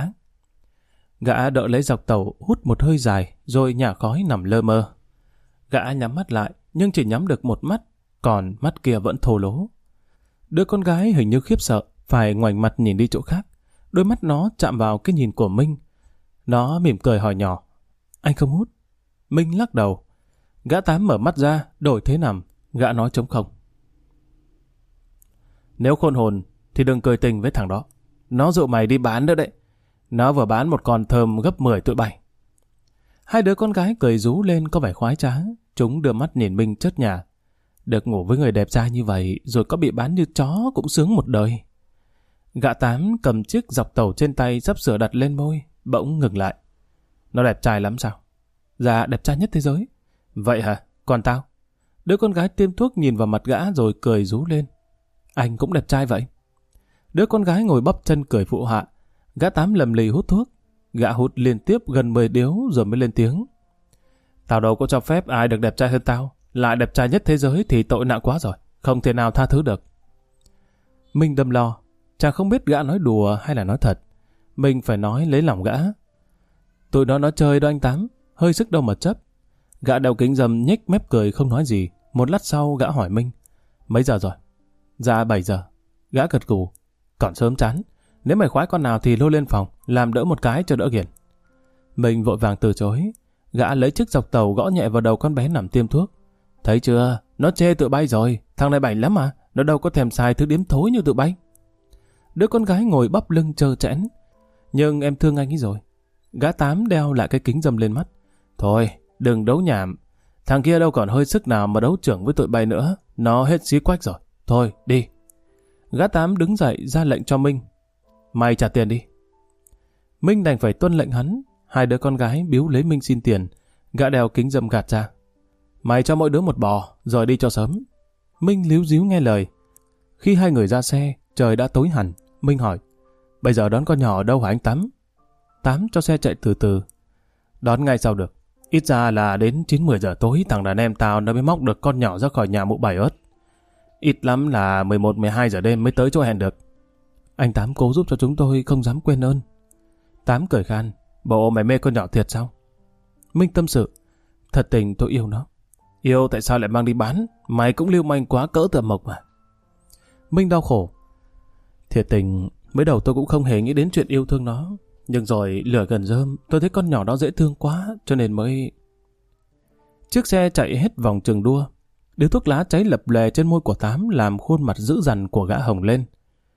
Gã đỡ lấy dọc tàu hút một hơi dài rồi nhả khói nằm lơ mơ. Gã nhắm mắt lại nhưng chỉ nhắm được một mắt, còn mắt kia vẫn thô lố. Đứa con gái hình như khiếp sợ, phải ngoảnh mặt nhìn đi chỗ khác. Đôi mắt nó chạm vào cái nhìn của Minh. Nó mỉm cười hỏi nhỏ. Anh không hút? Minh lắc đầu. Gã Tám mở mắt ra, đổi thế nằm. Gã nói trống không. Nếu khôn hồn thì đừng cười tình với thằng đó. Nó dụ mày đi bán nữa đấy. Nó vừa bán một con thơm gấp mười tụi bay. Hai đứa con gái cười rú lên có vẻ khoái trá. Chúng đưa mắt nhìn Minh chớt nhà. Được ngủ với người đẹp trai như vậy rồi có bị bán như chó cũng sướng một đời. Gã Tám cầm chiếc dọc tàu trên tay sắp sửa đặt lên môi, bỗng ngừng lại. Nó đẹp trai lắm sao? Dạ đẹp trai nhất thế giới. Vậy hả? Còn tao? Đứa con gái tiêm thuốc nhìn vào mặt gã rồi cười rú lên. Anh cũng đẹp trai vậy. Đứa con gái ngồi bắp chân cười phụ họa. Gã Tám lầm lì hút thuốc. Gã hút liên tiếp gần mười điếu rồi mới lên tiếng. Tao đâu có cho phép ai được đẹp trai hơn tao. Lại đẹp trai nhất thế giới thì tội nặng quá rồi. Không thể nào tha thứ được. Minh đâm lo. Chàng không biết gã nói đùa hay là nói thật. Mình phải nói lấy lòng gã. Tụi nó nói chơi đó anh Tám. Hơi sức đâu mà chấp. Gã đeo kính râm nhếch mép cười không nói gì. Một lát sau gã hỏi Minh. Mấy giờ rồi? Dạ bảy giờ. Gã gật gù. Còn sớm chán. Nếu mày khoái con nào thì lôi lên phòng. Làm đỡ một cái cho đỡ ghiền. Mình vội vàng từ chối. Gã lấy chiếc dọc tàu gõ nhẹ vào đầu con bé nằm tiêm thuốc. Thấy chưa? Nó chê tụi bay rồi. Thằng này bảnh lắm mà. Nó đâu có thèm xài thứ điếm thối như tụi bay. Đứa con gái ngồi bắp lưng trơ trẽn. Nhưng em thương anh ấy rồi. Gã Tám đeo lại cái kính râm lên mắt. Thôi, đừng đấu nhảm. Thằng kia đâu còn hơi sức nào mà đấu trưởng với tụi bay nữa. Nó hết xí quách rồi. Thôi, đi. Gã Tám đứng dậy ra lệnh cho Minh. Mày trả tiền đi. Minh đành phải tuân lệnh hắn. Hai đứa con gái biếu lấy Minh xin tiền. Gã đeo kính râm gạt ra. Mày cho mỗi đứa một bò, rồi đi cho sớm. Minh líu díu nghe lời. Khi hai người ra xe, trời đã tối hẳn. Minh hỏi. Bây giờ đón con nhỏ ở đâu hả anh Tám? Tám cho xe chạy từ từ. Đón ngay sau được. Ít ra là đến chín mười giờ tối thằng đàn em tao nó mới móc được con nhỏ ra khỏi nhà mụ bảy ớt. Ít lắm là mười một mười hai giờ đêm mới tới chỗ hẹn được. Anh Tám cố giúp cho chúng tôi không dám quên ơn. Tám cười khan. Bộ mày mê con nhỏ thiệt sao? Minh tâm sự. Thật tình tôi yêu nó. Yêu tại sao lại mang đi bán? Mày cũng lưu manh quá cỡ tựa mộc mà. Minh đau khổ. Thiệt tình, mới đầu tôi cũng không hề nghĩ đến chuyện yêu thương nó. Nhưng rồi lửa gần rơm, tôi thấy con nhỏ đó dễ thương quá, cho nên mới... Chiếc xe chạy hết vòng trường đua. Điếu thuốc lá cháy lập lè trên môi của Tám làm khuôn mặt dữ dằn của gã hồng lên.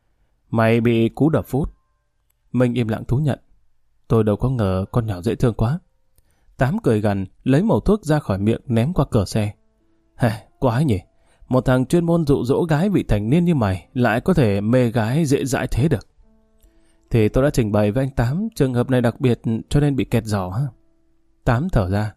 Mày bị cú đập phút. Minh im lặng thú nhận. Tôi đâu có ngờ con nhỏ dễ thương quá. Tám cười gằn, lấy mẩu thuốc ra khỏi miệng ném qua cửa xe. Hề, quái nhỉ. Một thằng chuyên môn dụ dỗ gái vị thành niên như mày lại có thể mê gái dễ dãi thế được. Thì tôi đã trình bày với anh Tám trường hợp này đặc biệt cho nên bị kẹt giò ha. Tám thở ra.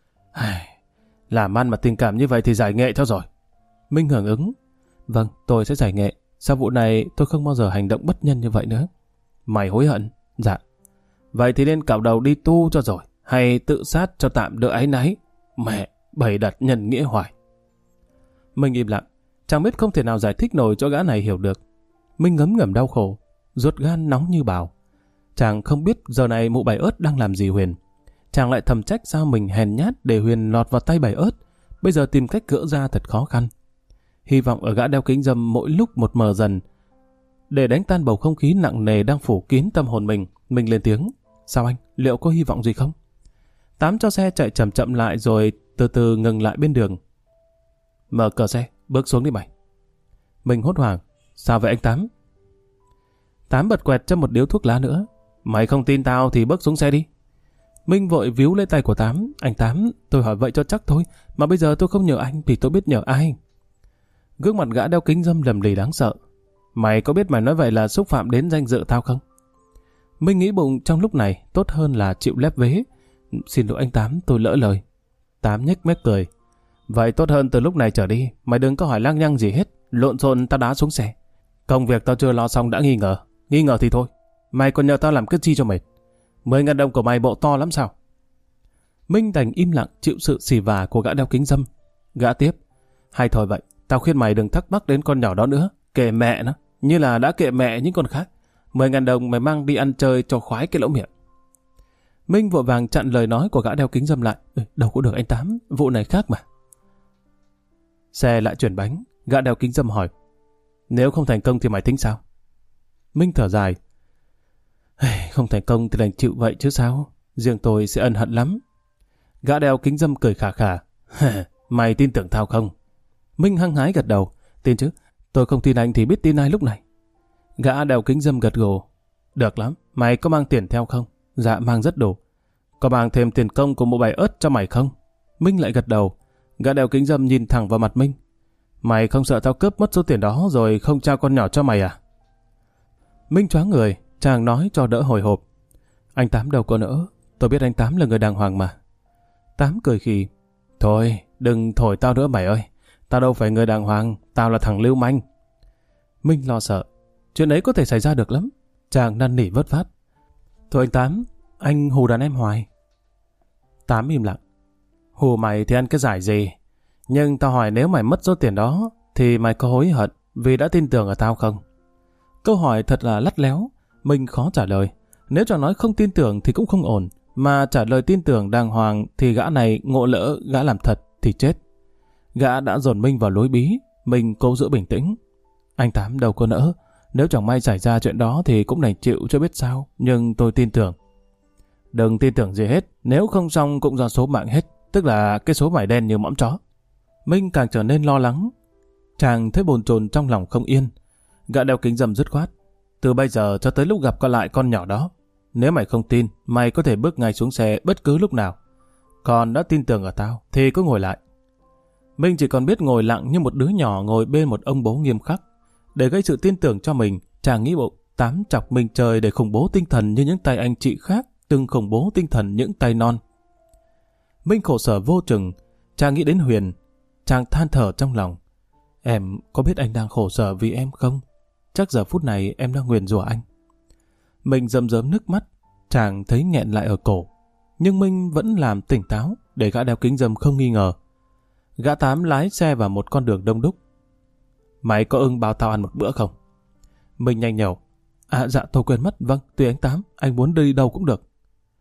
Làm ăn mà tình cảm như vậy thì giải nghệ cho rồi. Minh hưởng ứng. Vâng, tôi sẽ giải nghệ. Sau vụ này tôi không bao giờ hành động bất nhân như vậy nữa. Mày hối hận? Dạ. Vậy thì nên cạo đầu đi tu cho rồi. Hay tự sát cho tạm đỡ áy náy. Mẹ, bày đặt nhân nghĩa hoài. Minh im lặng. Chẳng biết không thể nào giải thích nổi cho gã này hiểu được. Minh ngấm ngầm đau khổ. Ruột gan nóng như bào. Chàng không biết giờ này mụ Bảy Ớt đang làm gì Huyền. Chàng lại thầm trách sao mình hèn nhát để Huyền lọt vào tay Bảy Ớt. Bây giờ tìm cách gỡ ra thật khó khăn. Hy vọng ở gã đeo kính râm mỗi lúc một mờ dần. Để đánh tan bầu không khí nặng nề đang phủ kín tâm hồn mình, mình lên tiếng. Sao anh? Liệu có hy vọng gì không? Tám cho xe chạy chậm chậm lại rồi từ từ ngừng lại bên đường. Mở cửa xe, bước xuống đi mày. Mình hốt hoảng. Sao vậy anh Tám? Tám bật quẹt cho một điếu thuốc lá nữa. Mày không tin tao thì bước xuống xe đi. Minh vội víu lấy tay của Tám. Anh Tám, tôi hỏi vậy cho chắc thôi. Mà bây giờ tôi không nhờ anh thì tôi biết nhờ ai. Gương mặt gã đeo kính râm lầm lì đáng sợ. Mày có biết mày nói vậy là xúc phạm đến danh dự tao không? Minh nghĩ bụng trong lúc này tốt hơn là chịu lép vế. Xin lỗi anh Tám, tôi lỡ lời. Tám nhếch mép cười. Vậy tốt hơn từ lúc này trở đi. Mày đừng có hỏi lăng nhăng gì hết. Lộn xộn tao đá xuống xe. Công việc tao chưa lo xong đã nghi ngờ. Nghi ngờ thì thôi. Mày còn nhờ tao làm cái chi cho mệt. Mười ngàn đồng của mày bộ to lắm sao? Minh đành im lặng chịu sự xì vả của gã đeo kính râm. Gã tiếp. Hay thôi vậy, tao khuyên mày đừng thắc mắc đến con nhỏ đó nữa. Kệ mẹ nó, như là đã kệ mẹ những con khác. Mười ngàn đồng mày mang đi ăn chơi cho khoái cái lỗ miệng. Minh vội vàng chặn lời nói của gã đeo kính râm lại. Ừ, đâu có được anh Tám, vụ này khác mà. Xe lại chuyển bánh, gã đeo kính râm hỏi. Nếu không thành công thì mày tính sao? Minh thở dài. Không thành công thì đành chịu vậy chứ sao? Riêng tôi sẽ ân hận lắm. Gã đeo kính râm cười khà khà. Mày tin tưởng tao không? Minh hăng hái gật đầu. Tin chứ, tôi không tin anh thì biết tin ai lúc này. Gã đeo kính râm gật gù. Được lắm, mày có mang tiền theo không? Dạ mang rất đủ. Có mang thêm tiền công của một Bảy Ớt cho mày không? Minh lại gật đầu. Gã đeo kính râm nhìn thẳng vào mặt Minh. Mày không sợ tao cướp mất số tiền đó rồi không trao con nhỏ cho mày à? Minh choáng người, chàng nói cho đỡ hồi hộp. Anh Tám đâu có nỡ, tôi biết anh Tám là người đàng hoàng mà. Tám cười khì. Thôi, đừng thổi tao nữa mày ơi. Tao đâu phải người đàng hoàng, tao là thằng lưu manh. Minh lo sợ. Chuyện ấy có thể xảy ra được lắm. Chàng năn nỉ vất vát. Thôi anh Tám, anh hù đàn em hoài. Tám im lặng. Hù mày thì ăn cái giải gì? Nhưng tao hỏi nếu mày mất số tiền đó, thì mày có hối hận vì đã tin tưởng ở tao không? Câu hỏi thật là lắt léo. Minh khó trả lời. Nếu chàng nói không tin tưởng thì cũng không ổn. Mà trả lời tin tưởng đàng hoàng thì gã này ngộ lỡ gã làm thật thì chết. Gã đã dồn Minh vào lối bí. Minh cố giữ bình tĩnh. Anh Tám đâu có nỡ. Nếu chẳng may xảy ra chuyện đó thì cũng đành chịu cho biết sao. Nhưng tôi tin tưởng. Đừng tin tưởng gì hết. Nếu không xong cũng do số mạng hết. Tức là cái số mày đen như mõm chó. Minh càng trở nên lo lắng. Chàng thấy bồn chồn trong lòng không yên. Gã đeo kính râm dứt khoát. Từ bây giờ cho tới lúc gặp con lại con nhỏ đó, nếu mày không tin, mày có thể bước ngay xuống xe bất cứ lúc nào. Còn đã tin tưởng ở tao thì cứ ngồi lại. Minh chỉ còn biết ngồi lặng như một đứa nhỏ ngồi bên một ông bố nghiêm khắc. Để gây sự tin tưởng cho mình, chàng nghĩ bụng Tám chọc mình trời để khủng bố tinh thần như những tay anh chị khác từng khủng bố tinh thần những tay non. Minh khổ sở vô chừng. Chàng nghĩ đến Huyền. Chàng than thở trong lòng. Em có biết anh đang khổ sở vì em không? Chắc giờ phút này em đang nguyền rủa anh. Minh rơm rớm nước mắt. Chàng thấy nghẹn lại ở cổ. Nhưng Minh vẫn làm tỉnh táo để gã đeo kính râm không nghi ngờ. Gã Tám lái xe vào một con đường đông đúc. Mày có ưng bao tao ăn một bữa không? Minh nhanh nhẩu. À dạ tôi quên mất. Vâng, tùy anh Tám. Anh muốn đi đâu cũng được.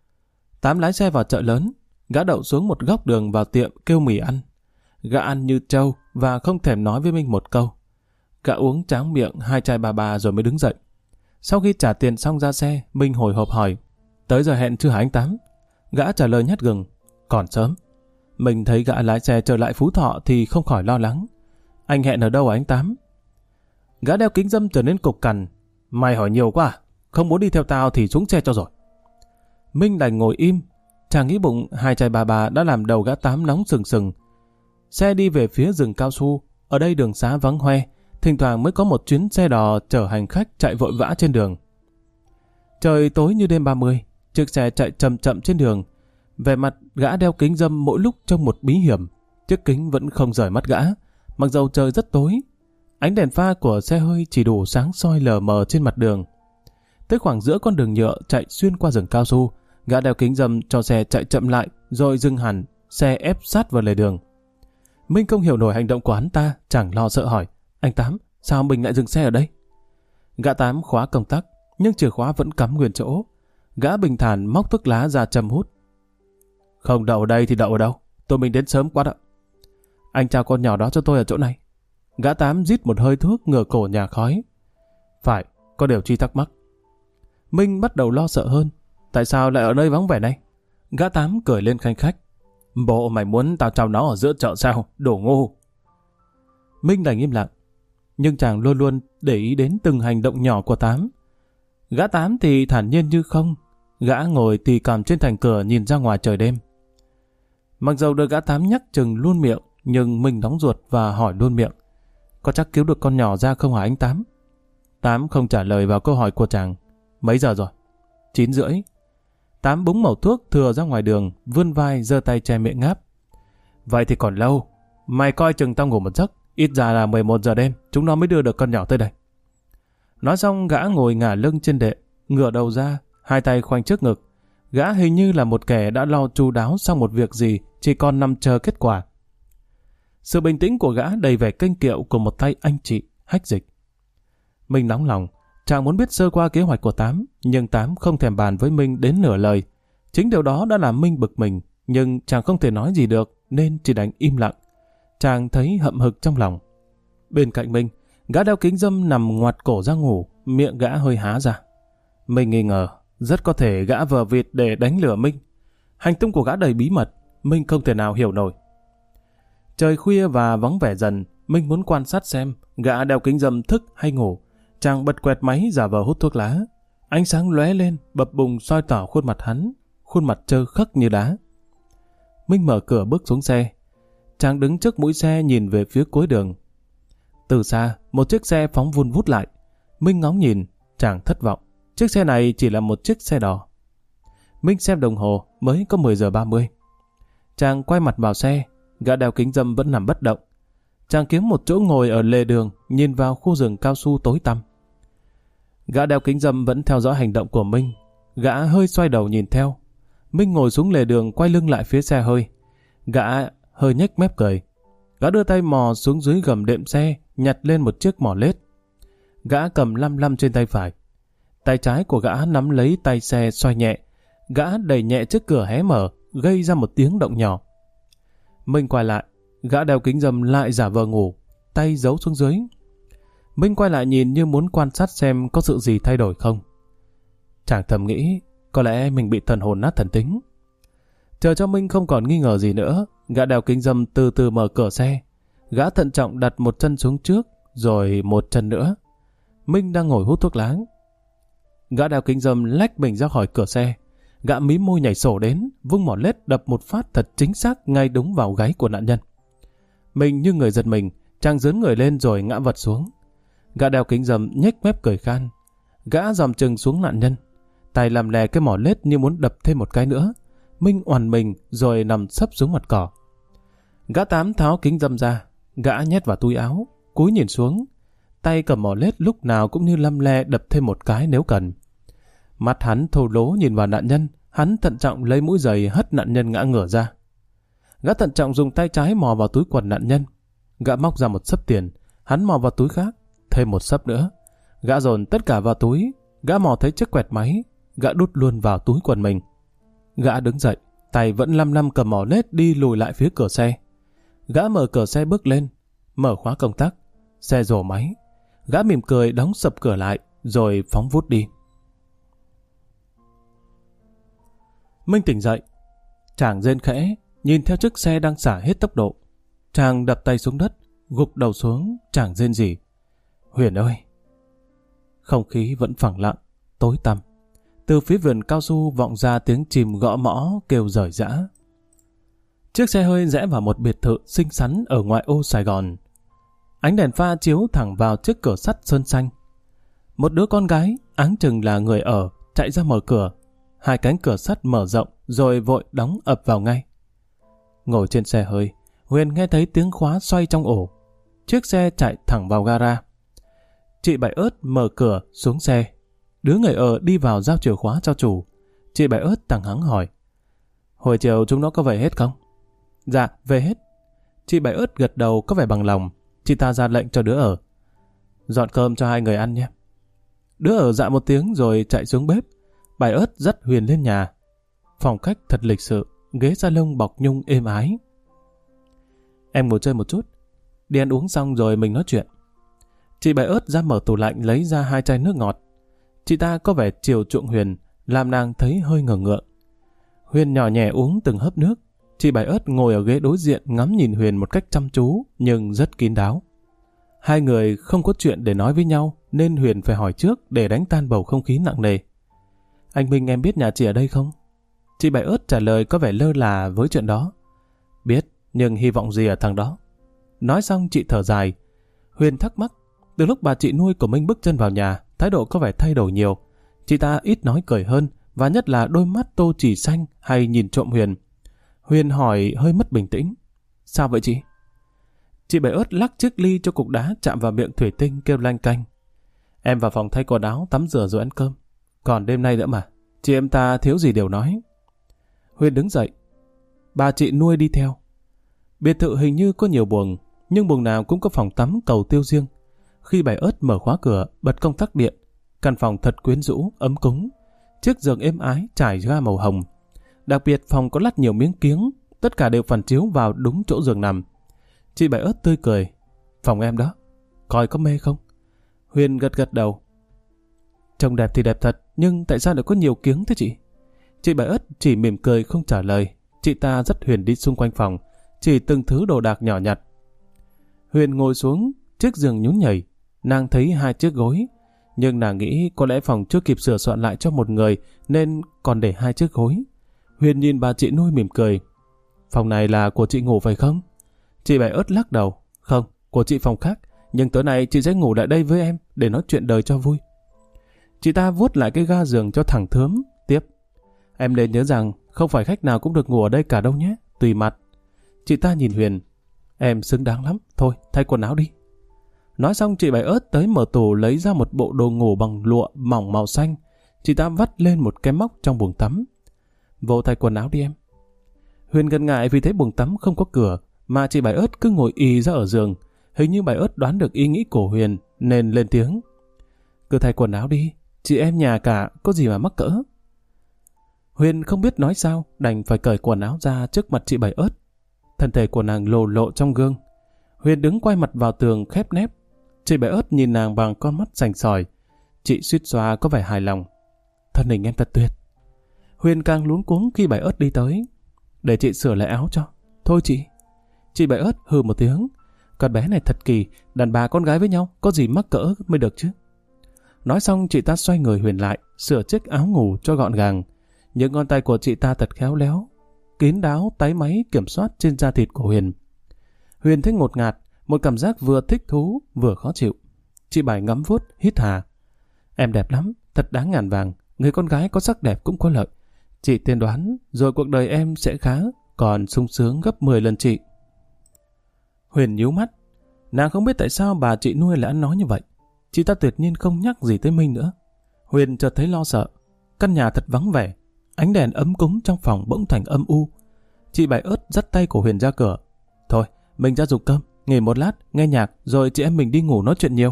Tám lái xe vào chợ lớn. Gã đậu xuống một góc đường vào tiệm kêu mì ăn. Gã ăn như trâu và không thèm nói với Minh một câu. Gã uống tráng miệng hai chai bà bà rồi mới đứng dậy. Sau khi trả tiền xong ra xe, Minh hồi hộp hỏi. Tới giờ hẹn chưa hả anh Tám? Gã trả lời nhát gừng. Còn sớm. Mình thấy gã lái xe trở lại Phú Thọ thì không khỏi lo lắng. Anh hẹn ở đâu hả anh Tám? Gã đeo kính râm trở nên cục cằn. Mày hỏi nhiều quá à? Không muốn đi theo tao thì xuống xe cho rồi. Minh đành ngồi im. Chàng nghĩ bụng hai chai bà bà đã làm đầu gã Tám nóng sừng sừng. Xe đi về phía rừng cao su. Ở đây đường xá vắng hoe. Thỉnh thoảng mới có một chuyến xe đò chở hành khách chạy vội vã trên đường. Trời tối như đêm ba mươi. Chiếc xe chạy chậm chậm trên đường. Vẻ mặt gã đeo kính râm mỗi lúc trông một bí hiểm. Chiếc kính vẫn không rời mắt gã. Mặc dầu trời rất tối. Ánh đèn pha của xe hơi chỉ đủ sáng soi lờ mờ trên mặt đường. Tới khoảng giữa con đường nhựa chạy xuyên qua rừng cao su, gã đeo kính râm cho xe chạy chậm lại rồi dừng hẳn, xe ép sát vào lề đường. Minh không hiểu nổi hành động của hắn ta, chẳng lo sợ hỏi. Anh Tám, sao mình lại dừng xe ở đây? Gã Tám khóa công tắc, nhưng chìa khóa vẫn cắm nguyên chỗ. Gã bình thản móc thuốc lá ra châm hút. Không đậu ở đây thì đậu ở đâu? Tôi mình đến sớm quá đó. Anh chào con nhỏ đó cho tôi ở chỗ này. Gã Tám rít một hơi thuốc ngửa cổ nhà khói. Phải, có điều chi thắc mắc. Minh bắt đầu lo sợ hơn. Tại sao lại ở nơi vắng vẻ này? Gã Tám cười lên khanh khách. Bộ mày muốn tao chào nó ở giữa chợ sao? Đồ ngu. Minh đành im lặng. Nhưng chàng luôn luôn để ý đến từng hành động nhỏ của Tám. Gã Tám thì thản nhiên như không. Gã ngồi tì cằm trên thành cửa nhìn ra ngoài trời đêm. Mặc dầu được gã Tám nhắc chừng luôn miệng, nhưng Minh đóng ruột và hỏi luôn miệng. Có chắc cứu được con nhỏ ra không hả anh Tám? Tám không trả lời vào câu hỏi của chàng. Mấy giờ rồi? Chín rưỡi. Tám búng mẩu thuốc thừa ra ngoài đường, vươn vai giơ tay che miệng ngáp. Vậy thì còn lâu. Mày coi chừng tao ngủ một giấc. Ít ra là mười một giờ đêm, chúng nó mới đưa được con nhỏ tới đây. Nói xong gã ngồi ngả lưng trên đệm, ngửa đầu ra, hai tay khoanh trước ngực. Gã hình như là một kẻ đã lo chu đáo xong một việc gì, chỉ còn nằm chờ kết quả. Sự bình tĩnh của gã đầy vẻ kênh kiệu của một tay anh chị, Hách Dịch. Minh nóng lòng, chàng muốn biết sơ qua kế hoạch của Tám, nhưng Tám không thèm bàn với Minh đến nửa lời. Chính điều đó đã làm Minh bực mình, nhưng chàng không thể nói gì được, nên chỉ đành im lặng. Chàng thấy hậm hực trong lòng. Bên cạnh Minh, gã đeo kính râm nằm ngoặt cổ ra ngủ, miệng gã hơi há ra. Minh nghi ngờ, rất có thể gã vờ vịt để đánh lừa Minh. Hành tung của gã đầy bí mật, Minh không thể nào hiểu nổi. Trời khuya và vắng vẻ dần, Minh muốn quan sát xem gã đeo kính râm thức hay ngủ. Chàng bật quẹt máy giả vờ hút thuốc lá. Ánh sáng lóe lên, bập bùng soi tỏ khuôn mặt hắn, khuôn mặt trơ khắc như đá. Minh mở cửa bước xuống xe. Chàng đứng trước mũi xe nhìn về phía cuối đường. Từ xa, một chiếc xe phóng vun vút lại. Minh ngóng nhìn, chàng thất vọng. Chiếc xe này chỉ là một chiếc xe đò. Minh xem đồng hồ, mới có mười giờ ba mươi. Chàng quay mặt vào xe, Gã đeo kính râm vẫn nằm bất động. Chàng kiếm một chỗ ngồi ở lề đường, nhìn vào khu rừng cao su tối tăm. Gã đeo kính râm vẫn theo dõi hành động của Minh. Gã hơi xoay đầu nhìn theo. Minh ngồi xuống lề đường, quay lưng lại phía xe hơi. Gã hơi nhếch mép cười. Gã đưa tay mò xuống dưới gầm đệm xe, nhặt lên một chiếc mỏ lết. Gã cầm lăm lăm trên tay phải. Tay trái của gã nắm lấy tay xe xoay nhẹ. Gã đẩy nhẹ chiếc cửa hé mở, gây ra một tiếng động nhỏ. Minh quay lại. Gã đeo kính râm lại giả vờ ngủ, tay giấu xuống dưới. Minh quay lại nhìn như muốn quan sát xem có sự gì thay đổi không. Chàng thầm nghĩ, có lẽ mình bị thần hồn nát thần tính. Chờ cho Minh không còn nghi ngờ gì nữa, gã đeo kính râm từ từ mở cửa xe. Gã thận trọng đặt một chân xuống trước, rồi một chân nữa. Minh đang ngồi hút thuốc lá. Gã đeo kính râm lách mình ra khỏi cửa xe. Gã mím môi nhảy sổ đến, vung mỏ lết đập một phát thật chính xác ngay đúng vào gáy của nạn nhân. Mình như người giật mình, chàng dướn người lên rồi ngã vật xuống. Gã đeo kính râm nhếch mép cười khan. Gã dòm chừng xuống nạn nhân, tay làm lè cái mỏ lết như muốn đập thêm một cái nữa. Minh oằn mình rồi nằm sấp xuống mặt cỏ. Gã Tám tháo kính râm ra, gã nhét vào túi áo, cúi nhìn xuống. Tay cầm mỏ lết lúc nào cũng như lăm le đập thêm một cái nếu cần. Mắt hắn thô lố nhìn vào nạn nhân, hắn thận trọng lấy mũi giày hất nạn nhân ngã ngửa ra. Gã thận trọng dùng tay trái mò vào túi quần nạn nhân. Gã móc ra một xấp tiền, hắn mò vào túi khác, thêm một xấp nữa. Gã dồn tất cả vào túi, gã mò thấy chiếc quẹt máy, gã đút luôn vào túi quần mình. Gã đứng dậy, tay vẫn lăm lăm cầm mỏ lết đi lùi lại phía cửa xe. Gã mở cửa xe bước lên, mở khóa công tắc, xe rồ máy. Gã mỉm cười đóng sập cửa lại, rồi phóng vút đi. Minh tỉnh dậy. Chàng rên khẽ, nhìn theo chiếc xe đang xả hết tốc độ. Chàng đập tay xuống đất, gục đầu xuống, chàng rên rỉ. Huyền ơi! Không khí vẫn phẳng lặng, tối tăm. Từ phía vườn cao su vọng ra tiếng chim gõ mõ kêu rời rã. Chiếc xe hơi rẽ vào một biệt thự xinh xắn ở ngoại ô Sài Gòn. Ánh đèn pha chiếu thẳng vào chiếc cửa sắt sơn xanh. Một đứa con gái, áng chừng là người ở, chạy ra mở cửa. Hai cánh cửa sắt mở rộng rồi vội đóng ập vào ngay. Ngồi trên xe hơi, Huyền nghe thấy tiếng khóa xoay trong ổ. Chiếc xe chạy thẳng vào gara. Chị Bảy Ớt mở cửa xuống xe. Đứa người ở đi vào giao chìa khóa cho chủ. Chị Bảy Ớt thẳng hắng hỏi: Hồi chiều chúng nó có về hết không? Dạ, về hết. Chị Bảy Ớt gật đầu có vẻ bằng lòng. Chị ta ra lệnh cho đứa ở: Dọn cơm cho hai người ăn nhé. Đứa ở dạ một tiếng rồi chạy xuống bếp. Bảy Ớt dắt Huyền lên nhà. Phòng khách thật lịch sự, ghế salon bọc nhung êm ái. Em ngồi chơi một chút, đi ăn uống xong rồi mình nói chuyện. Chị Bảy Ớt ra mở tủ lạnh lấy ra hai chai nước ngọt. Chị ta có vẻ chiều chuộng Huyền, làm nàng thấy hơi ngờ ngợ. Huyền nhỏ nhẹ uống từng hớp nước. Chị Bảy Ớt ngồi ở ghế đối diện ngắm nhìn Huyền một cách chăm chú nhưng rất kín đáo. Hai người không có chuyện để nói với nhau nên Huyền phải hỏi trước để đánh tan bầu không khí nặng nề. Anh Minh em biết nhà chị ở đây không? Chị Bảy Ớt trả lời có vẻ lơ là với chuyện đó. Biết, nhưng hy vọng gì ở thằng đó? Nói xong chị thở dài. Huyền thắc mắc, từ lúc bà chị nuôi của Minh bước chân vào nhà, thái độ có vẻ thay đổi nhiều. Chị ta ít nói cười hơn, và nhất là đôi mắt tô chỉ xanh hay nhìn trộm Huyền. Huyền hỏi hơi mất bình tĩnh. Sao vậy chị? Chị Bảy Ớt lắc chiếc ly cho cục đá chạm vào miệng thủy tinh kêu lanh canh. Em vào phòng thay quần áo, tắm rửa rồi ăn cơm. Còn đêm nay nữa mà, chị em ta thiếu gì đều nói. Huyền đứng dậy. Bà chị nuôi đi theo. Biệt thự hình như có nhiều buồng, nhưng buồng nào cũng có phòng tắm cầu tiêu riêng. Khi Bảy Ớt mở khóa cửa, bật công tắc điện, căn phòng thật quyến rũ, ấm cúng. Chiếc giường êm ái trải ga màu hồng. Đặc biệt phòng có lắt nhiều miếng kiếng, tất cả đều phản chiếu vào đúng chỗ giường nằm. Chị Bảy Ớt tươi cười. Phòng em đó, coi có mê không? Huyền gật gật đầu. Trông đẹp thì đẹp thật, nhưng tại sao lại có nhiều kiếng thế chị? Chị Bảy Ớt chỉ mỉm cười không trả lời. Chị ta dắt Huyền đi xung quanh phòng, chỉ từng thứ đồ đạc nhỏ nhặt. Huyền ngồi xuống, chiếc giường nhún nhảy. Nàng thấy hai chiếc gối, nhưng nàng nghĩ có lẽ phòng chưa kịp sửa soạn lại cho một người nên còn để hai chiếc gối. Huyền nhìn bà chị nuôi mỉm cười. Phòng này là của chị ngủ phải không? Chị Bảy Ớt lắc đầu. Không, của chị phòng khác, nhưng tối nay chị sẽ ngủ lại đây với em để nói chuyện đời cho vui. Chị ta vuốt lại cái ga giường cho thẳng thớm, tiếp. Em nên nhớ rằng không phải khách nào cũng được ngủ ở đây cả đâu nhé, tùy mặt. Chị ta nhìn Huyền. Em xứng đáng lắm, thôi thay quần áo đi. Nói xong chị Bảy Ớt tới mở tủ lấy ra một bộ đồ ngủ bằng lụa mỏng màu xanh. Chị ta vắt lên một cái móc trong buồng tắm. Vô thay quần áo đi em. Huyền ngần ngại vì thấy buồng tắm không có cửa, mà chị Bảy Ớt cứ ngồi ì ra ở giường. Hình như Bảy Ớt đoán được ý nghĩ của Huyền nên lên tiếng. Cứ thay quần áo đi, chị em nhà cả, có gì mà mắc cỡ. Huyền không biết nói sao, đành phải cởi quần áo ra trước mặt chị Bảy Ớt. Thân thể của nàng lồ lộ trong gương. Huyền đứng quay mặt vào tường khép nép. Chị Bảy Ớt nhìn nàng bằng con mắt sành sỏi. Chị suýt xoa có vẻ hài lòng. Thân hình em thật tuyệt. Huyền càng luống cuống khi Bảy Ớt đi tới. Để chị sửa lại áo cho. Thôi chị. Chị Bảy Ớt hừ một tiếng. Con bé này thật kỳ, đàn bà con gái với nhau, có gì mắc cỡ mới được chứ. Nói xong chị ta xoay người Huyền lại, sửa chiếc áo ngủ cho gọn gàng. Những ngón tay của chị ta thật khéo léo, kín đáo táy máy kiểm soát trên da thịt của Huyền. Huyền thấy ngột ngạt, một cảm giác vừa thích thú vừa khó chịu. Chị Bảy ngắm vuốt, hít hà. Em đẹp lắm, thật đáng ngàn vàng. Người con gái có sắc đẹp cũng có lợi. Chị tiên đoán, rồi cuộc đời em sẽ khá, còn sung sướng gấp mười lần chị. Huyền nhíu mắt. Nàng không biết tại sao bà chị nuôi lại ăn nói như vậy. Chị ta tuyệt nhiên không nhắc gì tới Minh nữa. Huyền chợt thấy lo sợ. Căn nhà thật vắng vẻ. Ánh đèn ấm cúng trong phòng bỗng thành âm u. Chị Bảy Ớt dắt tay của Huyền ra cửa. Thôi, mình ra dục cơm, nghỉ một lát, nghe nhạc, rồi chị em mình đi ngủ nói chuyện nhiều.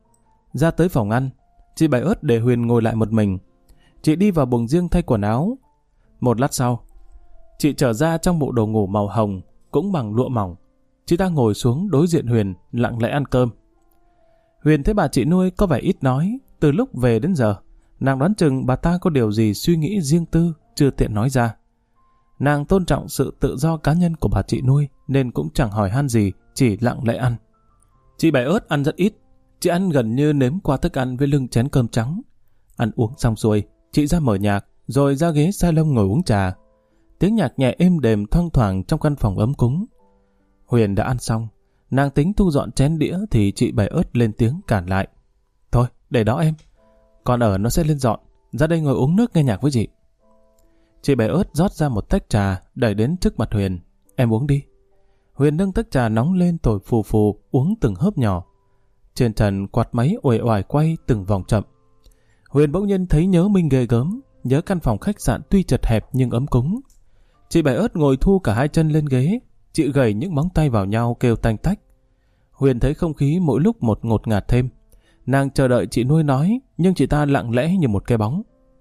Ra tới phòng ăn, chị Bảy Ớt để Huyền ngồi lại một mình. Chị đi vào buồng riêng thay quần áo. Một lát sau, chị trở ra trong bộ đồ ngủ màu hồng, cũng bằng lụa mỏng. Chị ta ngồi xuống đối diện Huyền, lặng lẽ ăn cơm. Huyền thấy bà chị nuôi có vẻ ít nói, từ lúc về đến giờ. Nàng đoán chừng bà ta có điều gì suy nghĩ riêng tư, chưa tiện nói ra. Nàng tôn trọng sự tự do cá nhân của bà chị nuôi, nên cũng chẳng hỏi han gì, chỉ lặng lẽ ăn. Chị Bảy Ớt ăn rất ít, chị ăn gần như nếm qua thức ăn với lưng chén cơm trắng. Ăn uống xong xuôi, chị ra mở nhạc, rồi ra ghế salon ngồi uống trà. Tiếng nhạc nhẹ êm đềm thoang thoảng trong căn phòng ấm cúng. Huyền đã ăn xong, nàng tính thu dọn chén đĩa thì chị Bảy Ớt lên tiếng cản lại. Thôi, để đó em. Còn ở nó sẽ lên dọn, ra đây ngồi uống nước nghe nhạc với chị. Chị Bảy Ớt rót ra một tách trà, đẩy đến trước mặt Huyền. Em uống đi. Huyền nâng tách trà nóng lên thổi phù phù, uống từng hớp nhỏ. Trên trần quạt máy uể oải quay từng vòng chậm. Huyền bỗng nhiên thấy nhớ Minh ghê gớm, nhớ căn phòng khách sạn tuy chật hẹp nhưng ấm cúng. Chị Bảy Ớt ngồi thu cả hai chân lên ghế, chị gầy những móng tay vào nhau kêu tanh tách. Huyền thấy không khí mỗi lúc một ngột ngạt thêm. Nàng chờ đợi chị nuôi nói, nhưng chị ta lặng lẽ như một cái bóng.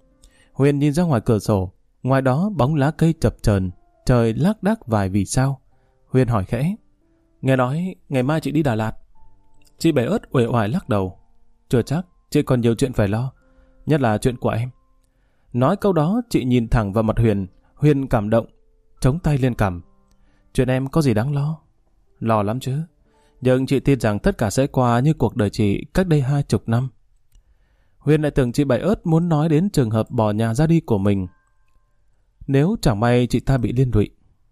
Huyền nhìn ra ngoài cửa sổ, ngoài đó bóng lá cây chập chờn, trời lác đác vài vì sao. Huyền hỏi khẽ, nghe nói ngày mai chị đi Đà Lạt. Chị Bảy Ớt uể oải lắc đầu, chưa chắc, chị còn nhiều chuyện phải lo, nhất là chuyện của em. Nói câu đó chị nhìn thẳng vào mặt Huyền. Huyền cảm động, chống tay lên cằm. Chuyện em có gì đáng lo? Lo lắm chứ. Nhưng chị tin rằng tất cả sẽ qua như cuộc đời chị cách đây hai chục năm. Huyền lại tưởng chị Bảy Ớt muốn nói đến trường hợp bỏ nhà ra đi của mình. Nếu chẳng may chị ta bị liên lụy.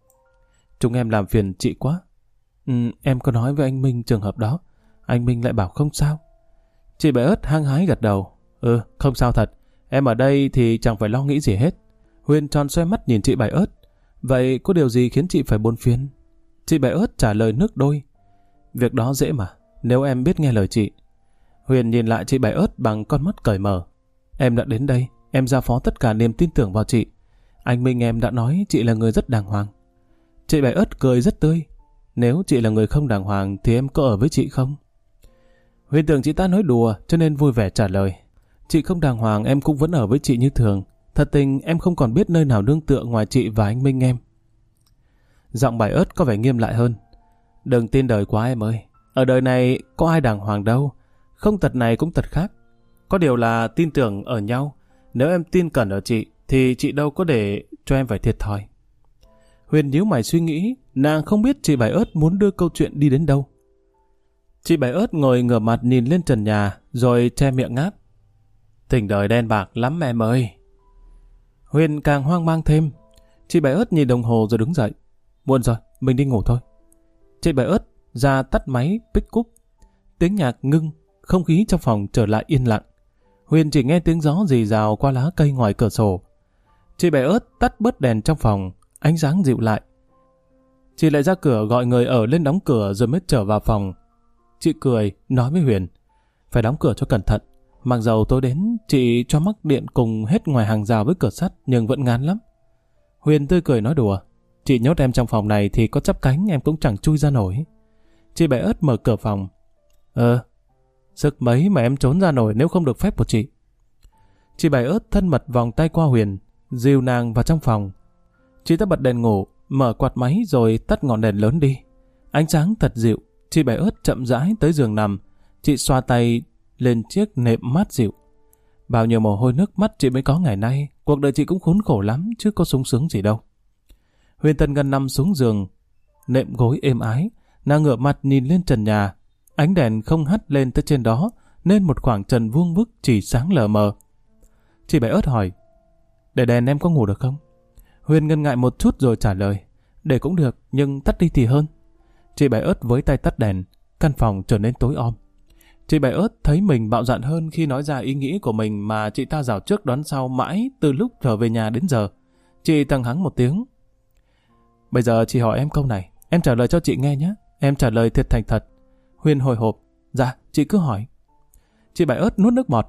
Chúng em làm phiền chị quá. Ừ, em có nói với anh Minh trường hợp đó. Anh Minh lại bảo không sao. Chị Bảy Ớt hăng hái gật đầu. Ừ, không sao thật. Em ở đây thì chẳng phải lo nghĩ gì hết. Huyền tròn xoay mắt nhìn chị Bảy Ớt. Vậy có điều gì khiến chị phải buồn phiền? Chị Bảy Ớt trả lời nước đôi. Việc đó dễ mà, nếu em biết nghe lời chị. Huyền nhìn lại chị Bảy Ớt bằng con mắt cởi mở. Em đã đến đây, em giao phó tất cả niềm tin tưởng vào chị. Anh Minh em đã nói chị là người rất đàng hoàng. Chị Bảy Ớt cười rất tươi. Nếu chị là người không đàng hoàng thì em có ở với chị không? Huyền tưởng chị ta nói đùa cho nên vui vẻ trả lời. Chị không đàng hoàng em cũng vẫn ở với chị như thường. Thật tình em không còn biết nơi nào nương tựa ngoài chị và anh Minh em. Giọng Bảy Ớt có vẻ nghiêm lại hơn. Đừng tin đời quá em ơi. Ở đời này có ai đàng hoàng đâu. Không tật này cũng tật khác. Có điều là tin tưởng ở nhau. Nếu em tin cẩn ở chị thì chị đâu có để cho em phải thiệt thòi. Huyền nhíu mày suy nghĩ. Nàng không biết chị Bảy Ớt muốn đưa câu chuyện đi đến đâu. Chị Bảy Ớt ngồi ngửa mặt nhìn lên trần nhà rồi che miệng ngáp. Tình đời đen bạc lắm em ơi. Huyền càng hoang mang thêm. Chị Bảy Ớt nhìn đồng hồ rồi đứng dậy. Muộn rồi, mình đi ngủ thôi. Chị Bảy Ớt ra tắt máy pick cúp. Tiếng nhạc ngưng, không khí trong phòng trở lại yên lặng. Huyền chỉ nghe tiếng gió rì rào qua lá cây ngoài cửa sổ. Chị Bảy Ớt tắt bớt đèn trong phòng, ánh sáng dịu lại. Chị lại ra cửa gọi người ở lên đóng cửa rồi mới trở vào phòng. Chị cười, nói với Huyền, phải đóng cửa cho cẩn thận. Mặc dầu tối đến, chị cho mắc điện cùng hết ngoài hàng rào với cửa sắt, nhưng vẫn ngán lắm. Huyền tươi cười nói đùa, chị nhốt em trong phòng này thì có chắp cánh em cũng chẳng chui ra nổi. Chị Bảy Ớt mở cửa phòng. Ờ, sức mấy mà em trốn ra nổi nếu không được phép của chị. Chị Bảy Ớt thân mật vòng tay qua Huyền, dìu nàng vào trong phòng. Chị ta bật đèn ngủ, mở quạt máy rồi tắt ngọn đèn lớn đi. Ánh sáng thật dịu, chị Bảy Ớt chậm rãi tới giường nằm. Chị xoa tay lên chiếc nệm mát dịu. Bao nhiêu mồ hôi nước mắt chị mới có ngày nay, cuộc đời chị cũng khốn khổ lắm chứ có sung sướng gì đâu. Huyền Tân Ngân nằm xuống giường, nệm gối êm ái, nàng ngửa mặt nhìn lên trần nhà. Ánh đèn không hắt lên tới trên đó, nên một khoảng trần vuông vức chỉ sáng lờ mờ. Chị Bảy Ớt hỏi, để đèn em có ngủ được không? Huyền ngần ngại một chút rồi trả lời, để cũng được, nhưng tắt đi thì hơn. Chị Bảy Ớt với tay tắt đèn, căn phòng trở nên tối om. Chị Bảy Ớt thấy mình bạo dạn hơn khi nói ra ý nghĩ của mình mà chị ta rảo trước đón sau mãi từ lúc trở về nhà đến giờ. Chị tăng hắng một tiếng. Bây giờ chị hỏi em câu này, em trả lời cho chị nghe nhé. Em trả lời thiệt thành thật. Huyền hồi hộp. Dạ, chị cứ hỏi. Chị Bảy Ớt nuốt nước bọt.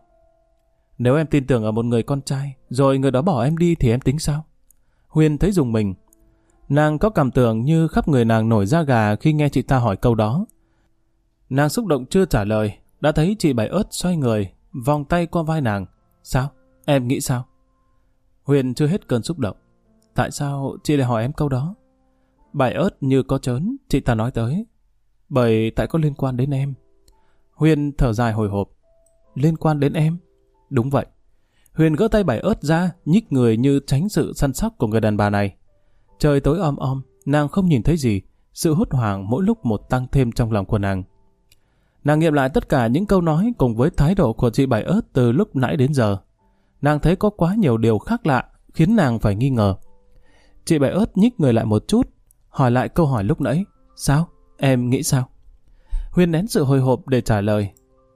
Nếu em tin tưởng ở một người con trai, rồi người đó bỏ em đi thì em tính sao? Huyền thấy rùng mình. Nàng có cảm tưởng như khắp người nàng nổi da gà khi nghe chị ta hỏi câu đó. Nàng xúc động chưa trả lời, đã thấy chị Bảy Ớt xoay người, vòng tay qua vai nàng. Sao? Em nghĩ sao? Huyền chưa hết cơn xúc động. Tại sao chị lại hỏi em câu đó? Bảy Ớt như có trớn, chị ta nói tới. Bởi tại có liên quan đến em. Huyền thở dài hồi hộp. Liên quan đến em? Đúng vậy. Huyền gỡ tay Bảy Ớt ra, nhích người như tránh sự săn sóc của người đàn bà này. Trời tối om om, nàng không nhìn thấy gì. Sự hốt hoảng mỗi lúc một tăng thêm trong lòng của nàng. Nàng nghiệm lại tất cả những câu nói cùng với thái độ của chị Bảy Ớt từ lúc nãy đến giờ. Nàng thấy có quá nhiều điều khác lạ, khiến nàng phải nghi ngờ. Chị Bảy Ớt nhích người lại một chút, hỏi lại câu hỏi lúc nãy. Sao? Em nghĩ sao? Huyền nén sự hồi hộp để trả lời.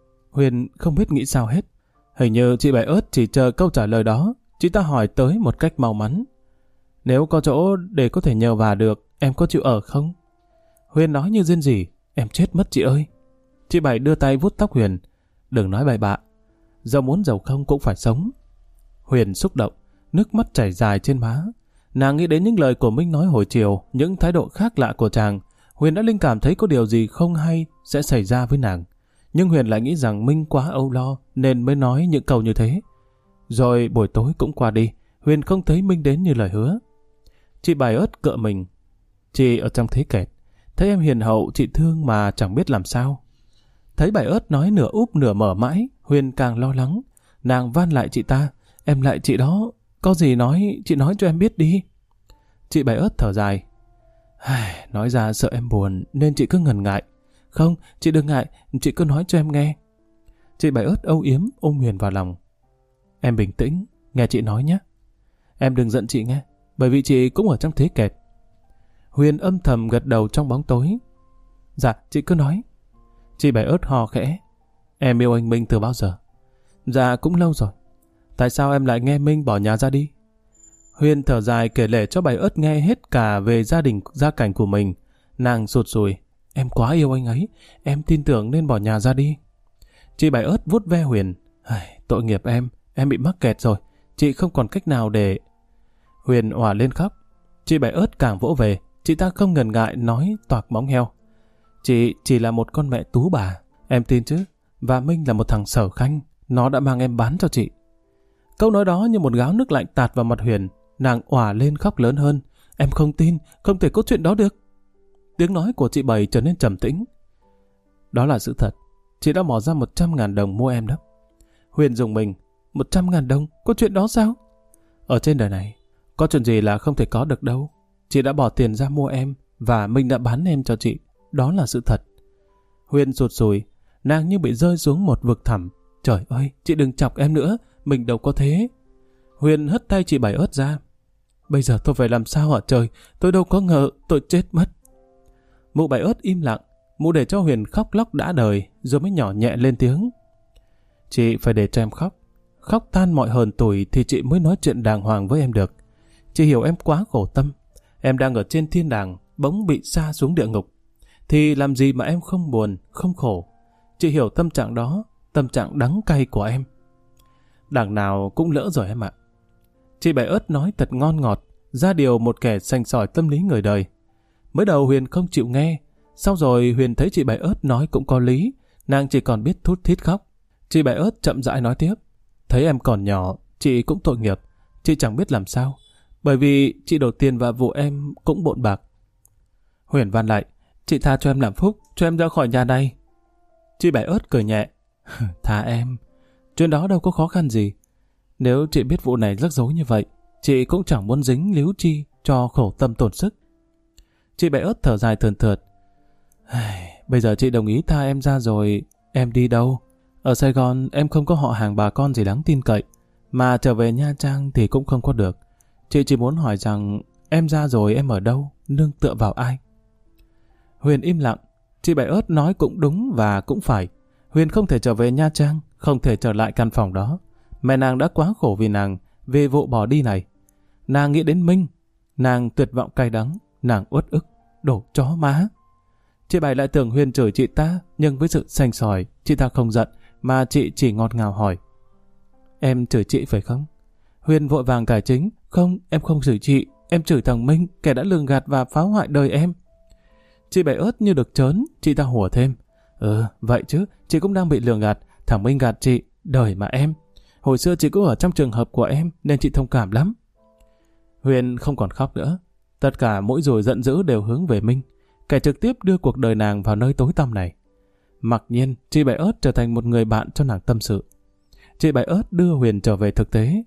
Huyền không biết nghĩ sao hết. Hình như chị Bảy Ớt chỉ chờ câu trả lời đó. Chị ta hỏi tới một cách mau mắn. Nếu có chỗ để có thể nhờ vả được, em có chịu ở không? Huyền nói như rên rỉ. Em chết mất chị ơi. Chị Bảy đưa tay vuốt tóc Huyền. Đừng nói bậy bạ. Dẫu muốn giàu không cũng phải sống. Huyền xúc động, nước mắt chảy dài trên má. Nàng nghĩ đến những lời của Minh nói hồi chiều, những thái độ khác lạ của chàng. Huyền đã linh cảm thấy có điều gì không hay sẽ xảy ra với nàng. Nhưng Huyền lại nghĩ rằng Minh quá âu lo nên mới nói những câu như thế. Rồi buổi tối cũng qua đi, Huyền không thấy Minh đến như lời hứa. Chị Bảy Ớt cựa mình. Chị ở trong thế kẹt, thấy em hiền hậu chị thương mà chẳng biết làm sao. Thấy Bảy Ớt nói nửa úp nửa mở mãi, Huyền càng lo lắng. Nàng van lại chị ta. Em lại chị đó, có gì nói, chị nói cho em biết đi. Chị Bảy Ớt thở dài. Nói ra sợ em buồn nên chị cứ ngần ngại. Không, chị đừng ngại, chị cứ nói cho em nghe. Chị Bảy Ớt âu yếm ôm Huyền vào lòng. Em bình tĩnh, nghe chị nói nhé. Em đừng giận chị nghe, bởi vì chị cũng ở trong thế kẹt. Huyền âm thầm gật đầu trong bóng tối. Dạ, chị cứ nói. Chị Bảy Ớt hò khẽ. Em yêu anh Minh từ bao giờ? Dạ, cũng lâu rồi. Tại sao em lại nghe Minh bỏ nhà ra đi? Huyền thở dài kể lể cho Bảy Ớt nghe hết cả về gia đình gia cảnh của mình. Nàng sụt sùi. Em quá yêu anh ấy, em tin tưởng nên bỏ nhà ra đi. Chị Bảy Ớt vuốt ve Huyền. Tội nghiệp em, em bị mắc kẹt rồi, chị không còn cách nào để... Huyền òa lên khóc. Chị Bảy Ớt càng vỗ về, chị ta không ngần ngại nói toạc móng heo. Chị chỉ là một con mẹ tú bà, em tin chứ? Và Minh là một thằng sở khanh, nó đã mang em bán cho chị. Câu nói đó như một gáo nước lạnh tạt vào mặt Huyền. Nàng òa lên khóc lớn hơn. Em không tin, không thể có chuyện đó được. Tiếng nói của chị Bảy trở nên trầm tĩnh. Đó là sự thật. Chị đã bỏ ra một trăm ngàn đồng mua em đó. Huyền dùng mình. Một trăm ngàn đồng? Có chuyện đó sao? Ở trên đời này, có chuyện gì là không thể có được đâu. Chị đã bỏ tiền ra mua em, và Minh đã bán em cho chị. Đó là sự thật. Huyền sụt sùi. Nàng như bị rơi xuống một vực thẳm. Trời ơi, chị đừng chọc em nữa. Mình đâu có thế. Huyền hất tay chị Bảy Ớt ra. Bây giờ tôi phải làm sao hả trời? Tôi đâu có ngờ, tôi chết mất. Mụ Bảy Ớt im lặng. Mụ để cho Huyền khóc lóc đã đời, rồi mới nhỏ nhẹ lên tiếng. Chị phải để cho em khóc. Khóc tan mọi hờn tủi thì chị mới nói chuyện đàng hoàng với em được. Chị hiểu em quá khổ tâm. Em đang ở trên thiên đàng, bỗng bị sa xuống địa ngục. Thì làm gì mà em không buồn, không khổ. Chị hiểu tâm trạng đó, tâm trạng đắng cay của em. Đằng nào cũng lỡ rồi em ạ. Chị Bảy Ớt nói thật ngon ngọt, ra điều một kẻ sành sỏi tâm lý người đời. Mới đầu Huyền không chịu nghe, sau rồi Huyền thấy chị Bảy Ớt nói cũng có lý, nàng chỉ còn biết thút thít khóc. Chị Bảy Ớt chậm rãi nói tiếp, thấy em còn nhỏ, chị cũng tội nghiệp, chị chẳng biết làm sao, bởi vì chị đổ tiền vào vụ em cũng bộn bạc. Huyền van lại, chị tha cho em làm phúc, cho em ra khỏi nhà này. Chị Bảy Ớt cười nhẹ, tha em, chuyện đó đâu có khó khăn gì. Nếu chị biết vụ này rắc rối như vậy, chị cũng chẳng muốn dính líu chi cho khổ tâm tổn sức. Chị Bảy Ớt thở dài thườn thượt, bây giờ chị đồng ý tha em ra rồi, em đi đâu? Ở Sài Gòn em không có họ hàng bà con gì đáng tin cậy, mà trở về Nha Trang thì cũng không có được. Chị chỉ muốn hỏi rằng em ra rồi em ở đâu, nương tựa vào ai? Huyền im lặng. Chị Bảy Ớt nói cũng đúng và cũng phải. Huyền không thể trở về Nha Trang, không thể trở lại căn phòng đó. Mẹ nàng đã quá khổ vì nàng, vì vụ bỏ đi này. Nàng nghĩ đến Minh, nàng tuyệt vọng cay đắng, nàng uất ức, đổ chó má. Chị Bảy lại tưởng Huyền chửi chị ta, nhưng với sự sành sỏi, chị ta không giận, mà chị chỉ ngọt ngào hỏi. Em chửi chị phải không? Huyền vội vàng cải chính, không, em không chửi chị, em chửi thằng Minh, kẻ đã lường gạt và phá hoại đời em. Chị Bảy Ớt như được trớn, chị ta hùa thêm. Ừ, vậy chứ, chị cũng đang bị lường gạt, thằng Minh gạt chị, đời mà em. Hồi xưa chị cũng ở trong trường hợp của em, nên chị thông cảm lắm. Huyền không còn khóc nữa. Tất cả mỗi dùi giận dữ đều hướng về Minh, kẻ trực tiếp đưa cuộc đời nàng vào nơi tối tăm này. Mặc nhiên, chị Bảy Ớt trở thành một người bạn cho nàng tâm sự. Chị Bảy Ớt đưa Huyền trở về thực tế.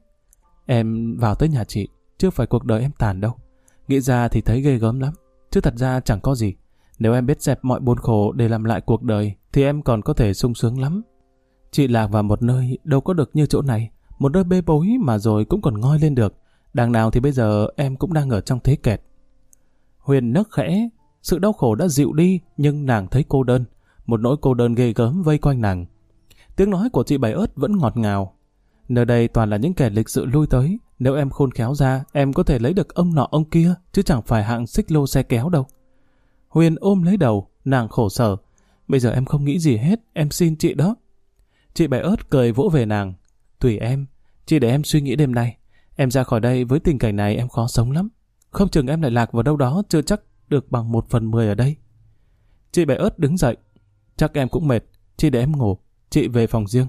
Em vào tới nhà chị, chưa phải cuộc đời em tàn đâu. Nghĩ ra thì thấy ghê gớm lắm, chứ thật ra chẳng có gì. Nếu em biết dẹp mọi buồn khổ để làm lại cuộc đời, thì em còn có thể sung sướng lắm. Chị lạc vào một nơi đâu có được như chỗ này, một nơi bê bối mà rồi cũng còn ngoi lên được. Đằng nào thì bây giờ em cũng đang ở trong thế kẹt. Huyền nấc khẽ, sự đau khổ đã dịu đi, nhưng nàng thấy cô đơn. Một nỗi cô đơn ghê gớm vây quanh nàng. Tiếng nói của chị Bảy Ớt vẫn ngọt ngào. Nơi đây toàn là những kẻ lịch sự lui tới. Nếu em khôn khéo ra, em có thể lấy được ông nọ ông kia, chứ chẳng phải hạng xích lô xe kéo đâu. Huyền ôm lấy đầu, nàng khổ sở. Bây giờ em không nghĩ gì hết, em xin chị đó. Chị Bảy Ớt cười vỗ về nàng. Tùy em, chị để em suy nghĩ đêm nay. Em ra khỏi đây với tình cảnh này em khó sống lắm. Không chừng em lại lạc vào đâu đó chưa chắc được bằng một phần mười ở đây. Chị Bảy Ớt đứng dậy. Chắc em cũng mệt, chị để em ngủ, chị về phòng riêng.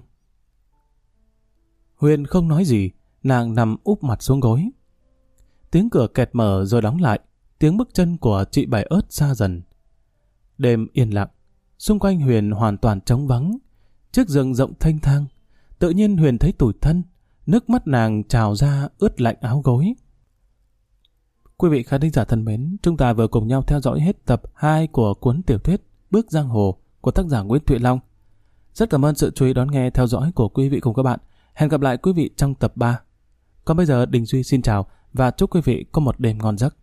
Huyền không nói gì, nàng nằm úp mặt xuống gối. Tiếng cửa kẹt mở rồi đóng lại, tiếng bước chân của chị Bảy Ớt xa dần. Đêm yên lặng, xung quanh Huyền hoàn toàn trống vắng. Chiếc giường rộng thênh thang, tự nhiên Huyền thấy tủi thân, nước mắt nàng trào ra ướt lạnh áo gối. Quý vị khán thính giả thân mến, chúng ta vừa cùng nhau theo dõi hết tập hai của cuốn tiểu thuyết Bước Giang Hồ của tác giả Nguyễn Thụy Long. Rất cảm ơn sự chú ý đón nghe theo dõi của quý vị cùng các bạn. Hẹn gặp lại quý vị trong tập ba. Còn bây giờ Đình Duy xin chào và chúc quý vị có một đêm ngon giấc.